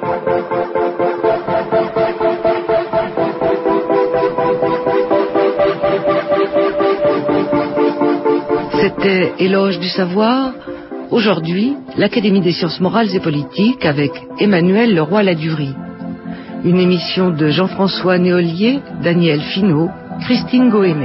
C'était Éloge du savoir. Aujourd'hui, l'Académie des sciences morales et politiques avec Emmanuel Leroy-Ladurie. Une émission de Jean-François Néolier, Daniel Finot, Christine Goémé.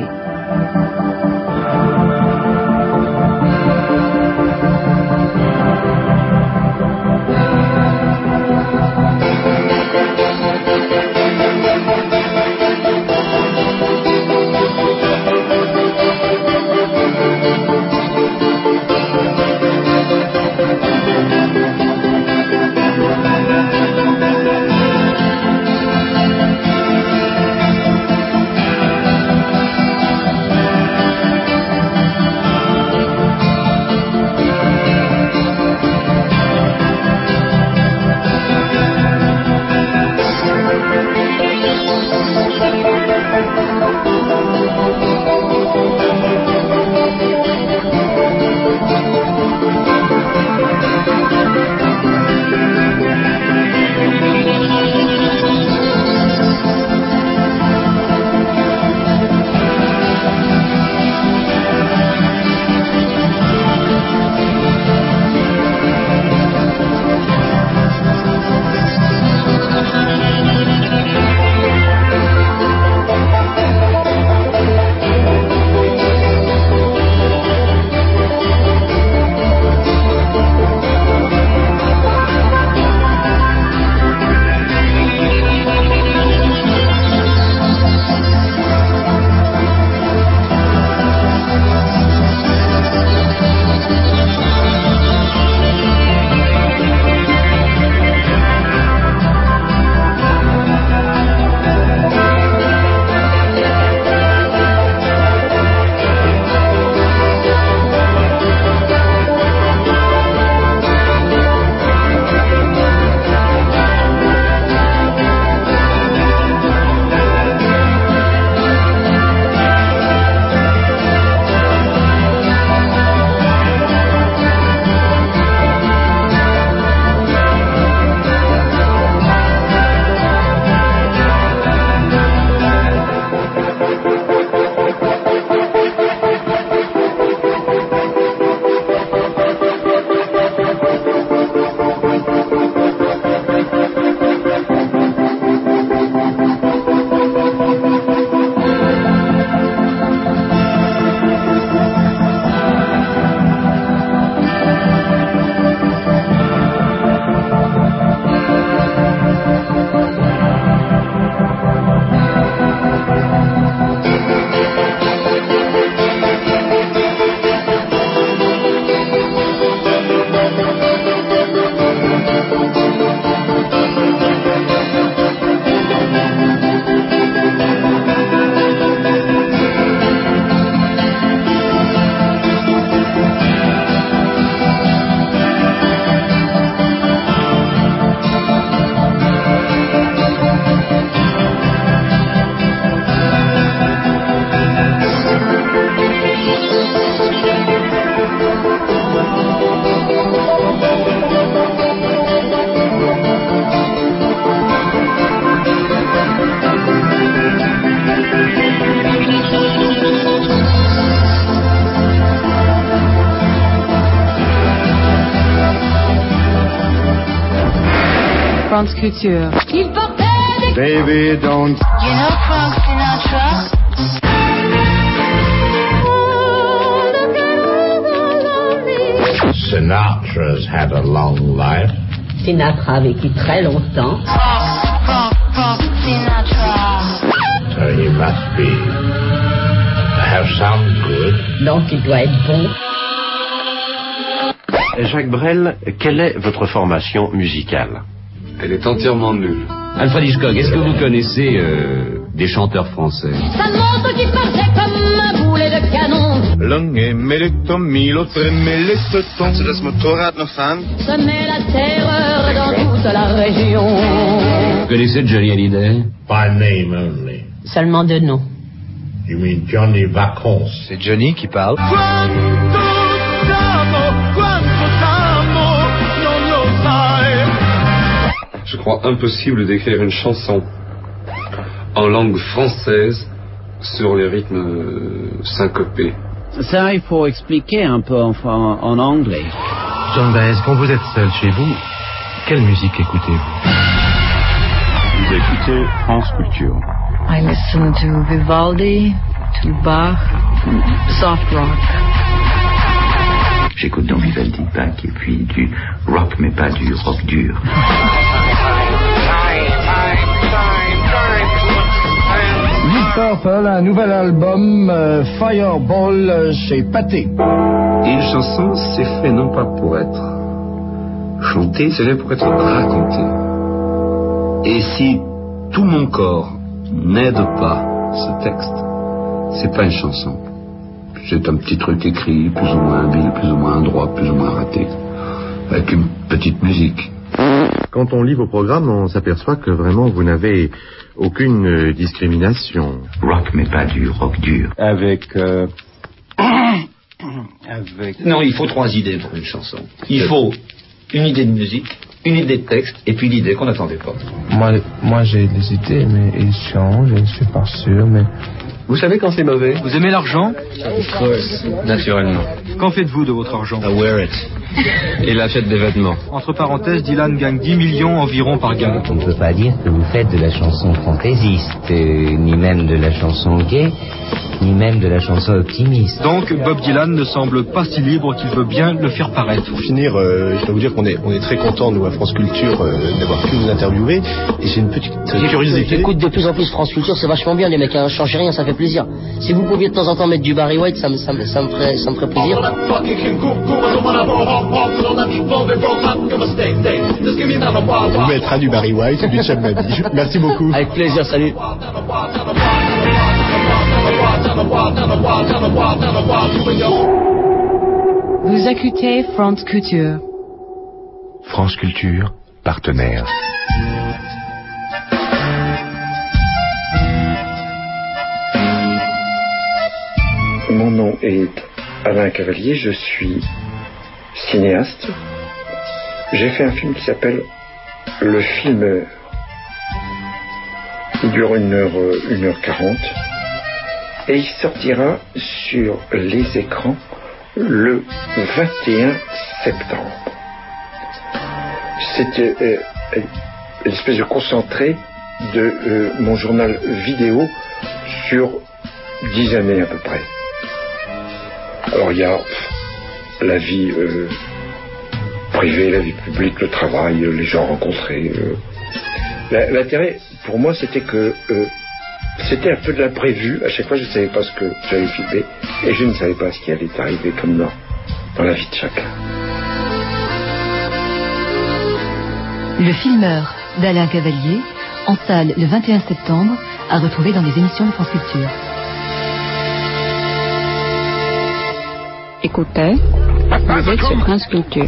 France Culture. Il portait des... Baby, don't... You know Frank Sinatra? Sinatra's had a long life. Sinatra a vécu très longtemps. Frank, Frank, Frank Sinatra. So he must be have some good. Donc il doit être bon. Jacques Brel, quelle est votre formation musicale? Elle est entièrement nulle. Alfred Hitchcock, est-ce que vous connaissez euh, des chanteurs français? Sa montre qui partait comme un boulet de canon. Lange Melekton, Milo, Melekton. C'est das Motorrad noch fahren? Semait la terreur dans toute la région. Vous connaissez Johnny Hallyday? By name only. Seulement de nom. You mean Johnny Vacances? C'est Johnny qui parle. Je crois impossible d'écrire une chanson en langue française sur les rythmes syncopés. Ça, il faut expliquer un peu en, en anglais. John Baez, quand vous êtes seul chez vous, quelle musique écoutez-vous? Vous écoutez France Culture. I listen to Vivaldi, to Bach, soft rock. J'écoute donc Vivaldi, Bach et puis du rock, mais pas du rock dur. Deep Purple, un nouvel album, euh, Fireball, euh, chez Pathé. Et une chanson, c'est fait non pas pour être chanté, c'est fait pour être raconté. Et si tout mon corps n'aide pas ce texte, c'est pas une chanson. C'est un petit truc écrit, plus ou moins habile, plus ou moins droit, plus ou moins raté, avec une petite musique. Quand on lit vos programmes, on s'aperçoit que vraiment vous n'avez aucune discrimination. Rock, mais pas du rock dur. Avec... Euh... Avec... Non, il faut trois idées pour une chanson. Il faut une idée de musique, une idée de texte, et puis l'idée qu'on n'attendait pas. Moi, moi j'ai des idées, mais ils changent, je ne suis pas sûr, mais... Vous savez quand c'est mauvais? Vous aimez l'argent? Of course, naturellement. Qu'en faites-vous de votre argent? I wear it. Il achète des vêtements. Entre parenthèses, Dylan gagne dix millions environ par gamme. On ne peut pas dire que vous faites de la chanson fantaisiste, euh, ni même de la chanson gay, ni même de la chanson optimiste. Donc Bob Dylan ne semble pas si libre qu'il veut bien le faire paraître. Pour finir, euh, je dois vous dire qu'on est, on est très content, nous, à France Culture, euh, d'avoir pu vous interviewer. Et j'ai une petite euh, curiosité. J'écoute de plus en plus France Culture, c'est vachement bien, les mecs, hein, changez rien, ça fait plaisir. Si vous pouviez de temps en temps mettre du Barry White, ça me, ça me, ça me, ferait, ça me ferait plaisir. On mettra du Barry White et du Cham Baby. Merci beaucoup. Avec plaisir, salut. Vous écoutez France Culture. France Culture, partenaire. Mon nom est Alain Cavalier, je suis cinéaste. J'ai fait un film qui s'appelle Le Filmeur. Il dure une heure, une heure quarante. Et il sortira sur les écrans le vingt et un septembre. C'est euh, une espèce de concentré de euh, mon journal vidéo sur dix années à peu près. Alors il y a la vie euh, privée, la vie publique, le travail, les gens rencontrés. Euh. L'intérêt pour moi c'était que euh, c'était un peu de l'imprévu. À chaque fois je ne savais pas ce que j'allais filmer et je ne savais pas ce qui allait arriver comme dans, dans la vie de chacun. Le Filmeur d'Alain Cavalier, en salle le vingt et un septembre, à retrouver dans les émissions de France Culture. Écoutez, vous êtes sur France Culture.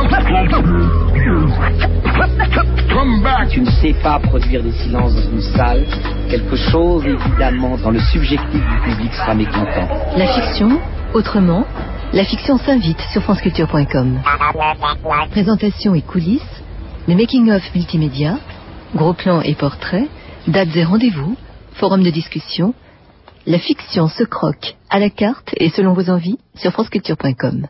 Tu ne sais pas produire des silences dans une salle. Quelque chose, évidemment, dans le subjectif du public sera mécontent. La fiction, autrement, la fiction s'invite sur franceculture point com. Présentation et coulisses, le making-of multimédia, gros plans et portraits, dates et rendez-vous, forum de discussion. La fiction se croque à la carte et selon vos envies sur franceculture point com.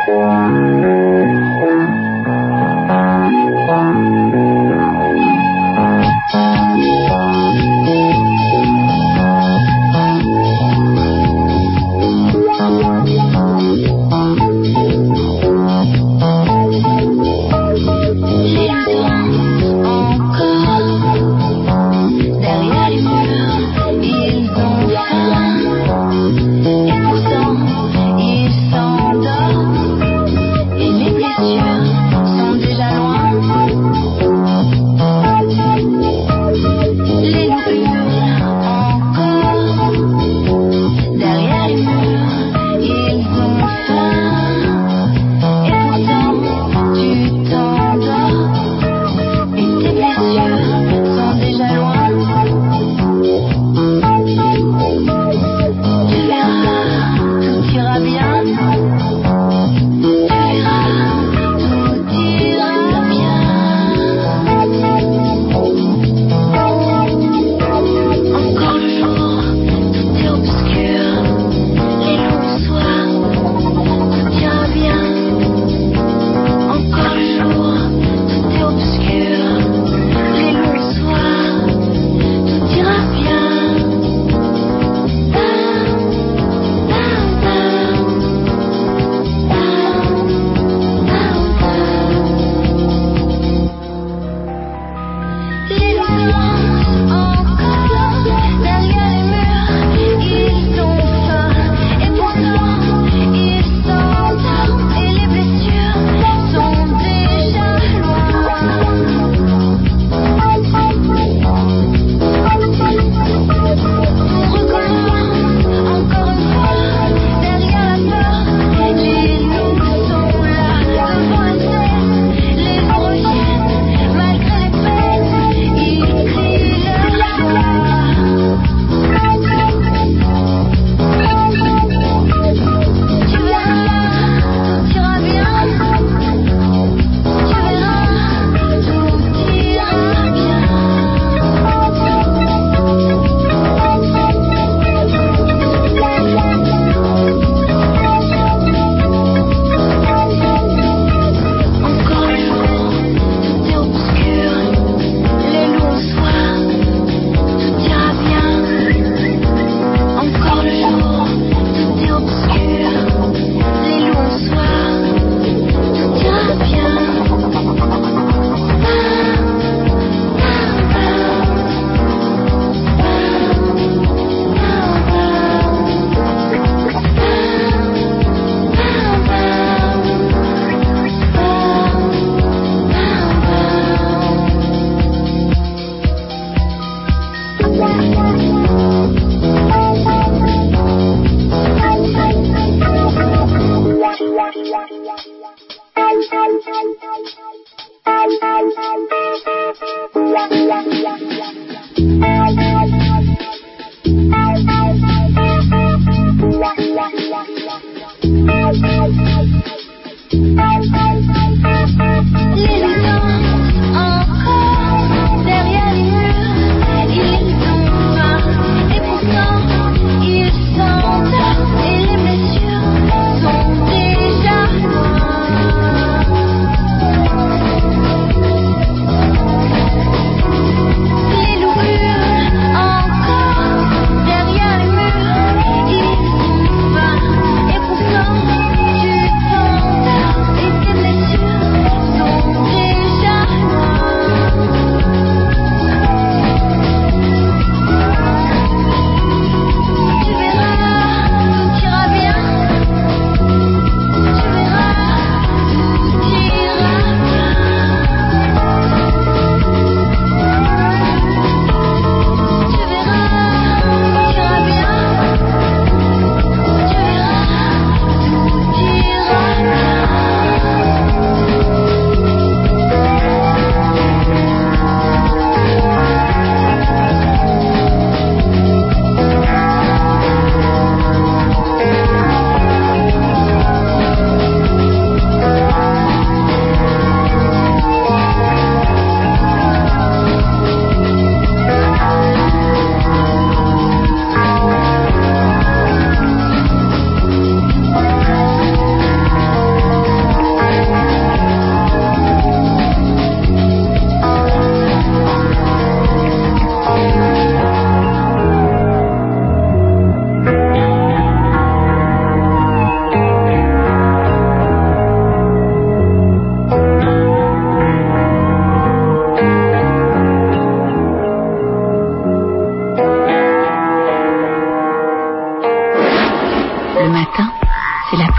Et pourtant, ils s'endorment.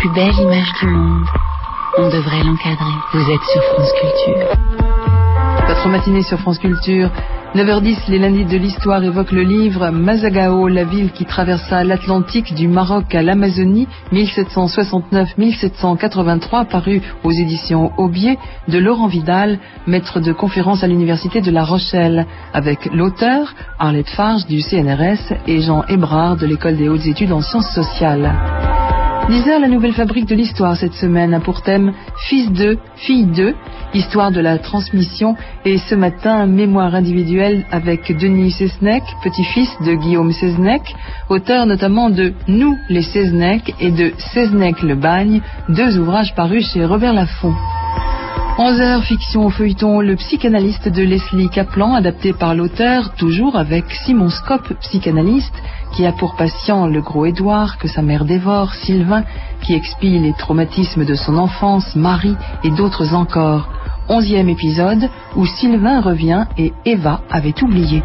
plus belle image du monde. On devrait l'encadrer. Vous êtes sur France Culture. Votre matinée sur France Culture. neuf heures dix, les lundis de l'histoire évoquent le livre Mazagao, la ville qui traversa l'Atlantique du Maroc à l'Amazonie, mille sept cent soixante-neuf à mille sept cent quatre-vingt-trois, paru aux éditions Aubier, de Laurent Vidal, maître de conférence à l'université de La Rochelle, avec l'auteur, Arlette Farge du C N R S et Jean Hébrard de l'École des hautes études en sciences sociales. dix heures, la nouvelle fabrique de l'histoire cette semaine a pour thème Fils d'eux, fille d'eux, histoire de la transmission, et ce matin, mémoire individuelle avec Denis Seznec, petit-fils de Guillaume Seznec, auteur notamment de Nous les Seznec et de Seznec le bagne, deux ouvrages parus chez Robert Laffont. onze heures, fiction au feuilleton, le psychanalyste de Leslie Kaplan, adapté par l'auteur, toujours avec Simon Scope, psychanalyste, qui a pour patient le gros Édouard, que sa mère dévore, Sylvain, qui expie les traumatismes de son enfance, Marie et d'autres encore. Onzième épisode, où Sylvain revient et Eva avait oublié.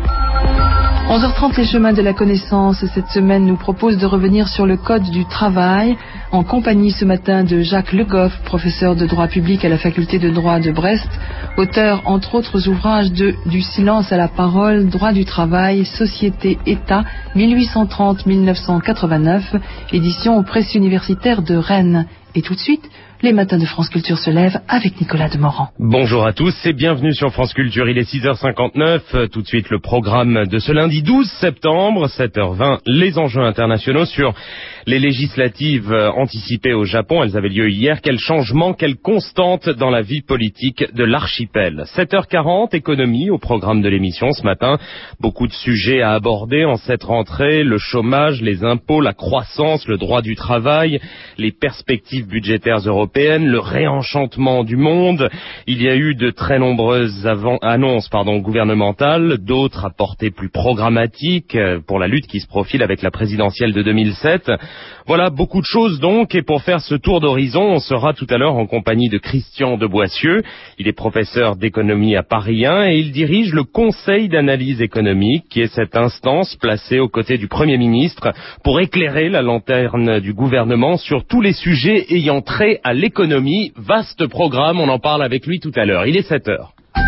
onze heures trente, les chemins de la connaissance, cette semaine nous propose de revenir sur le code du travail, en compagnie ce matin de Jacques Le Goff, professeur de droit public à la faculté de droit de Brest, auteur entre autres ouvrages de Du silence à la parole, droit du travail, société, État, mille huit cent trente à mille neuf cent quatre-vingt-neuf, édition aux presses universitaires de Rennes. Et tout de suite, les matins de France Culture se lèvent avec Nicolas Demorand. Bonjour à tous et bienvenue sur France Culture. Il est six heures cinquante-neuf. Tout de suite le programme de ce lundi douze septembre, sept heures vingt, les enjeux internationaux sur les législatives anticipées au Japon. Elles avaient lieu hier. Quel changement, quelle constante dans la vie politique de l'archipel. sept heures quarante, économie au programme de l'émission ce matin. Beaucoup de sujets à aborder en cette rentrée. Le chômage, les impôts, la croissance, le droit du travail, les perspectives budgétaires européennes, le réenchantement du monde. Il y a eu de très nombreuses avant- annonces pardon, gouvernementales, d'autres à portée plus programmatique pour la lutte qui se profile avec la présidentielle de deux mille sept. Voilà, beaucoup de choses donc, et pour faire ce tour d'horizon, on sera tout à l'heure en compagnie de Christian de Boissieu. Il est professeur d'économie à Paris un et il dirige le Conseil d'analyse économique, qui est cette instance placée aux côtés du Premier ministre pour éclairer la lanterne du gouvernement sur tous les sujets ayant trait à l'économie. Vaste programme, on en parle avec lui tout à l'heure. Il est sept heures.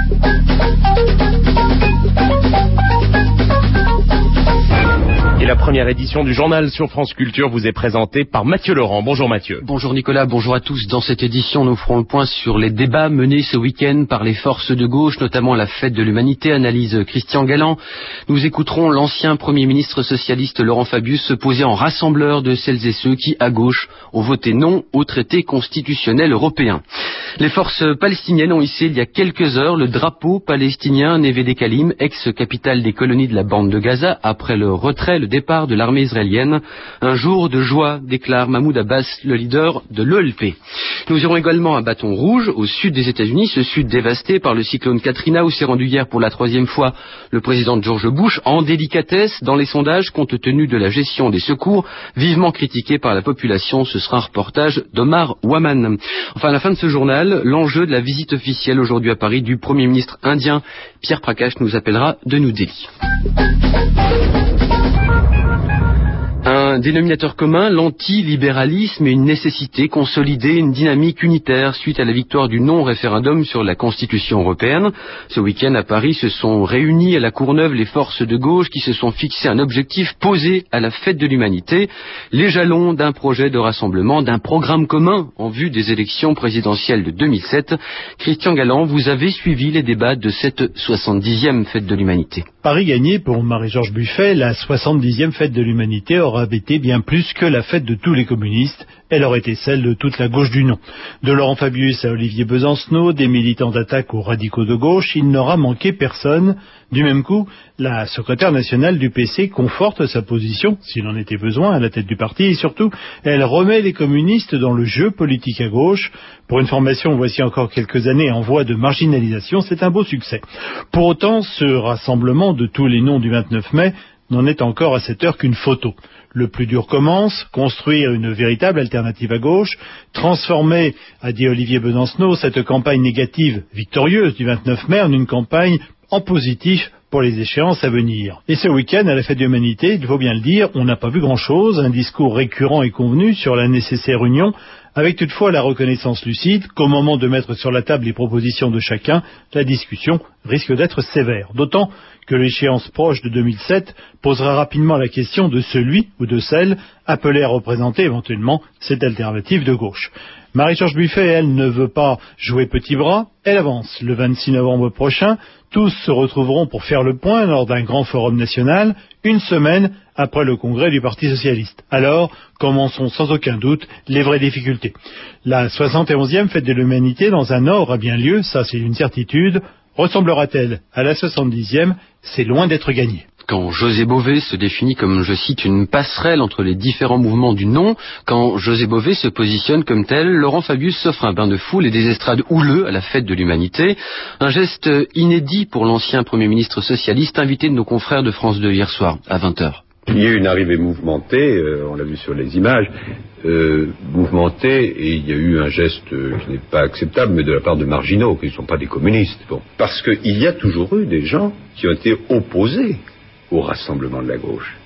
Et la première édition du journal sur France Culture vous est présentée par Mathieu Laurent. Bonjour Mathieu. Bonjour Nicolas, bonjour à tous. Dans cette édition, nous ferons le point sur les débats menés ce week-end par les forces de gauche, notamment la Fête de l'Humanité, analyse Christian Galland. Nous écouterons l'ancien Premier ministre socialiste Laurent Fabius se poser en rassembleur de celles et ceux qui, à gauche, ont voté non au traité constitutionnel européen. Les forces palestiniennes ont hissé il y a quelques heures le drapeau palestinien Neve Dekalim, ex-capitale des colonies de la bande de Gaza, après le retrait, le départ de l'armée israélienne. Un jour de joie, déclare Mahmoud Abbas, le leader de l'O L P. Nous irons également à Bâton Rouge, au sud des États-Unis, ce sud dévasté par le cyclone Katrina, où s'est rendu hier pour la troisième fois le président George Bush, en délicatesse dans les sondages, compte tenu de la gestion des secours, vivement critiquée par la population. Ce sera un reportage d'Omar Waman. Enfin, à la fin de ce journal, l'enjeu de la visite officielle aujourd'hui à Paris du Premier ministre indien Pierre Prakash nous appellera de New Delhi. Un dénominateur commun, l'antilibéralisme et une nécessité, consolider une dynamique unitaire suite à la victoire du non-référendum sur la Constitution européenne. Ce week-end à Paris se sont réunis à la Courneuve les forces de gauche qui se sont fixé un objectif posé à la Fête de l'Humanité, les jalons d'un projet de rassemblement, d'un programme commun en vue des élections présidentielles de deux mille sept. Christian Galland, vous avez suivi les débats de cette soixante-dixième Fête de l'Humanité. Paris gagné pour Marie-Georges Buffet, la soixante-dixième Fête de l'Humanité aura été bien plus que la fête de tous les communistes, elle aurait été celle de toute la gauche du nom. De Laurent Fabius à Olivier Besancenot, des militants d'attaque aux radicaux de gauche, il n'aura manqué personne. Du même coup, la secrétaire nationale du P C conforte sa position, s'il en était besoin, à la tête du parti, et surtout, elle remet les communistes dans le jeu politique à gauche. Pour une formation, voici encore quelques années en voie de marginalisation, c'est un beau succès. Pour autant, ce rassemblement de tous les noms du vingt-neuf mai n'en est encore à cette heure qu'une photo. Le plus dur commence, construire une véritable alternative à gauche, transformer, a dit Olivier Besancenot, cette campagne négative victorieuse du vingt-neuf mai en une campagne en positif pour les échéances à venir. Et ce week-end, à la Fête de l'Humanité, il faut bien le dire, on n'a pas vu grand-chose, un discours récurrent et convenu sur la nécessaire union avec toutefois la reconnaissance lucide qu'au moment de mettre sur la table les propositions de chacun, la discussion risque d'être sévère. D'autant que l'échéance proche de deux mille sept posera rapidement la question de celui ou de celle appelée à représenter éventuellement cette alternative de gauche. Marie-Georges Buffet, elle, ne veut pas jouer petit bras, elle avance. Le vingt-six novembre prochain, tous se retrouveront pour faire le point lors d'un grand forum national, une semaine après le congrès du Parti socialiste. Alors, commençons sans aucun doute les vraies difficultés. La soixante et onzième fête de l'humanité dans un an aura bien lieu, ça c'est une certitude. Ressemblera-t-elle à la soixante-dixième? C'est loin d'être gagné. Quand José Bové se définit comme, je cite, une passerelle entre les différents mouvements du non, quand José Bové se positionne comme tel, Laurent Fabius s'offre un bain de foule et des estrades houleux à la fête de l'humanité. Un geste inédit pour l'ancien Premier ministre socialiste invité de nos confrères de France deux hier soir, à vingt heures. Il y a eu une arrivée mouvementée, euh, on l'a vu sur les images, euh, mouvementée, et il y a eu un geste euh, qui n'est pas acceptable, mais de la part de marginaux, qui ne sont pas des communistes. Bon. Parce qu'il y a toujours eu des gens qui ont été opposés au rassemblement de la gauche.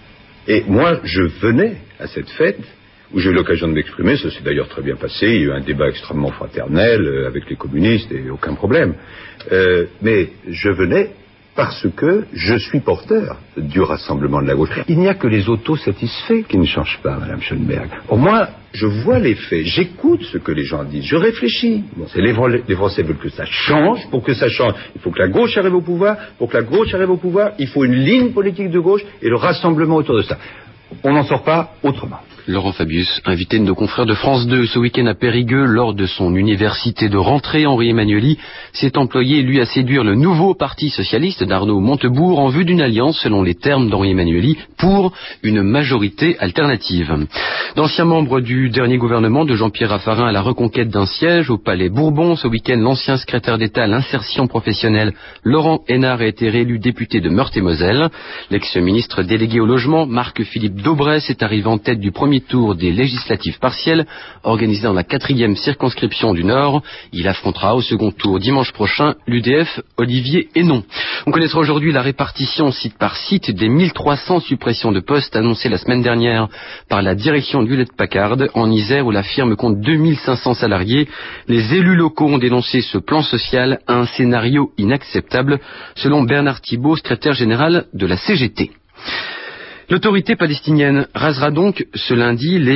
Et moi, je venais à cette fête, où j'ai eu l'occasion de m'exprimer, ça s'est d'ailleurs très bien passé, il y a eu un débat extrêmement fraternel euh, avec les communistes, et aucun problème. Euh, mais je venais parce que je suis porteur du rassemblement de la gauche. Il n'y a que les autosatisfaits qui ne changent pas, Madame Schoenberg. Or, moi, je vois les faits, j'écoute ce que les gens disent, je réfléchis. Bon, c'est les, les Français veulent que ça change. Pour que ça change, il faut que la gauche arrive au pouvoir. Pour que la gauche arrive au pouvoir, il faut une ligne politique de gauche et le rassemblement autour de ça. On n'en sort pas autrement. Laurent Fabius, invité de nos confrères de France deux ce week-end à Périgueux lors de son université de rentrée, Henri Emmanuelli s'est employé, lui, à séduire le nouveau parti socialiste d'Arnaud Montebourg en vue d'une alliance, selon les termes d'Henri Emmanuelli, pour une majorité alternative. D'anciens membres du dernier gouvernement de Jean-Pierre Raffarin à la reconquête d'un siège au Palais Bourbon, ce week-end, l'ancien secrétaire d'État à l'insertion professionnelle, Laurent Hénard, a été réélu député de Meurthe-et-Moselle. L'ex-ministre délégué au logement, Marc-Philippe Daubresse, est arrivé en tête du premier tour des législatives partielles organisées dans la quatrième circonscription du Nord. Il affrontera au second tour dimanche prochain l'U D F Olivier Hénon. On connaîtra aujourd'hui la répartition site par site des mille trois cents suppressions de postes annoncées la semaine dernière par la direction d'Hewlett-Packard en Isère, où la firme compte deux mille cinq cents salariés. Les élus locaux ont dénoncé ce plan social, un scénario inacceptable, selon Bernard Thibault, secrétaire général de la C G T. L'autorité palestinienne rasera donc ce lundi les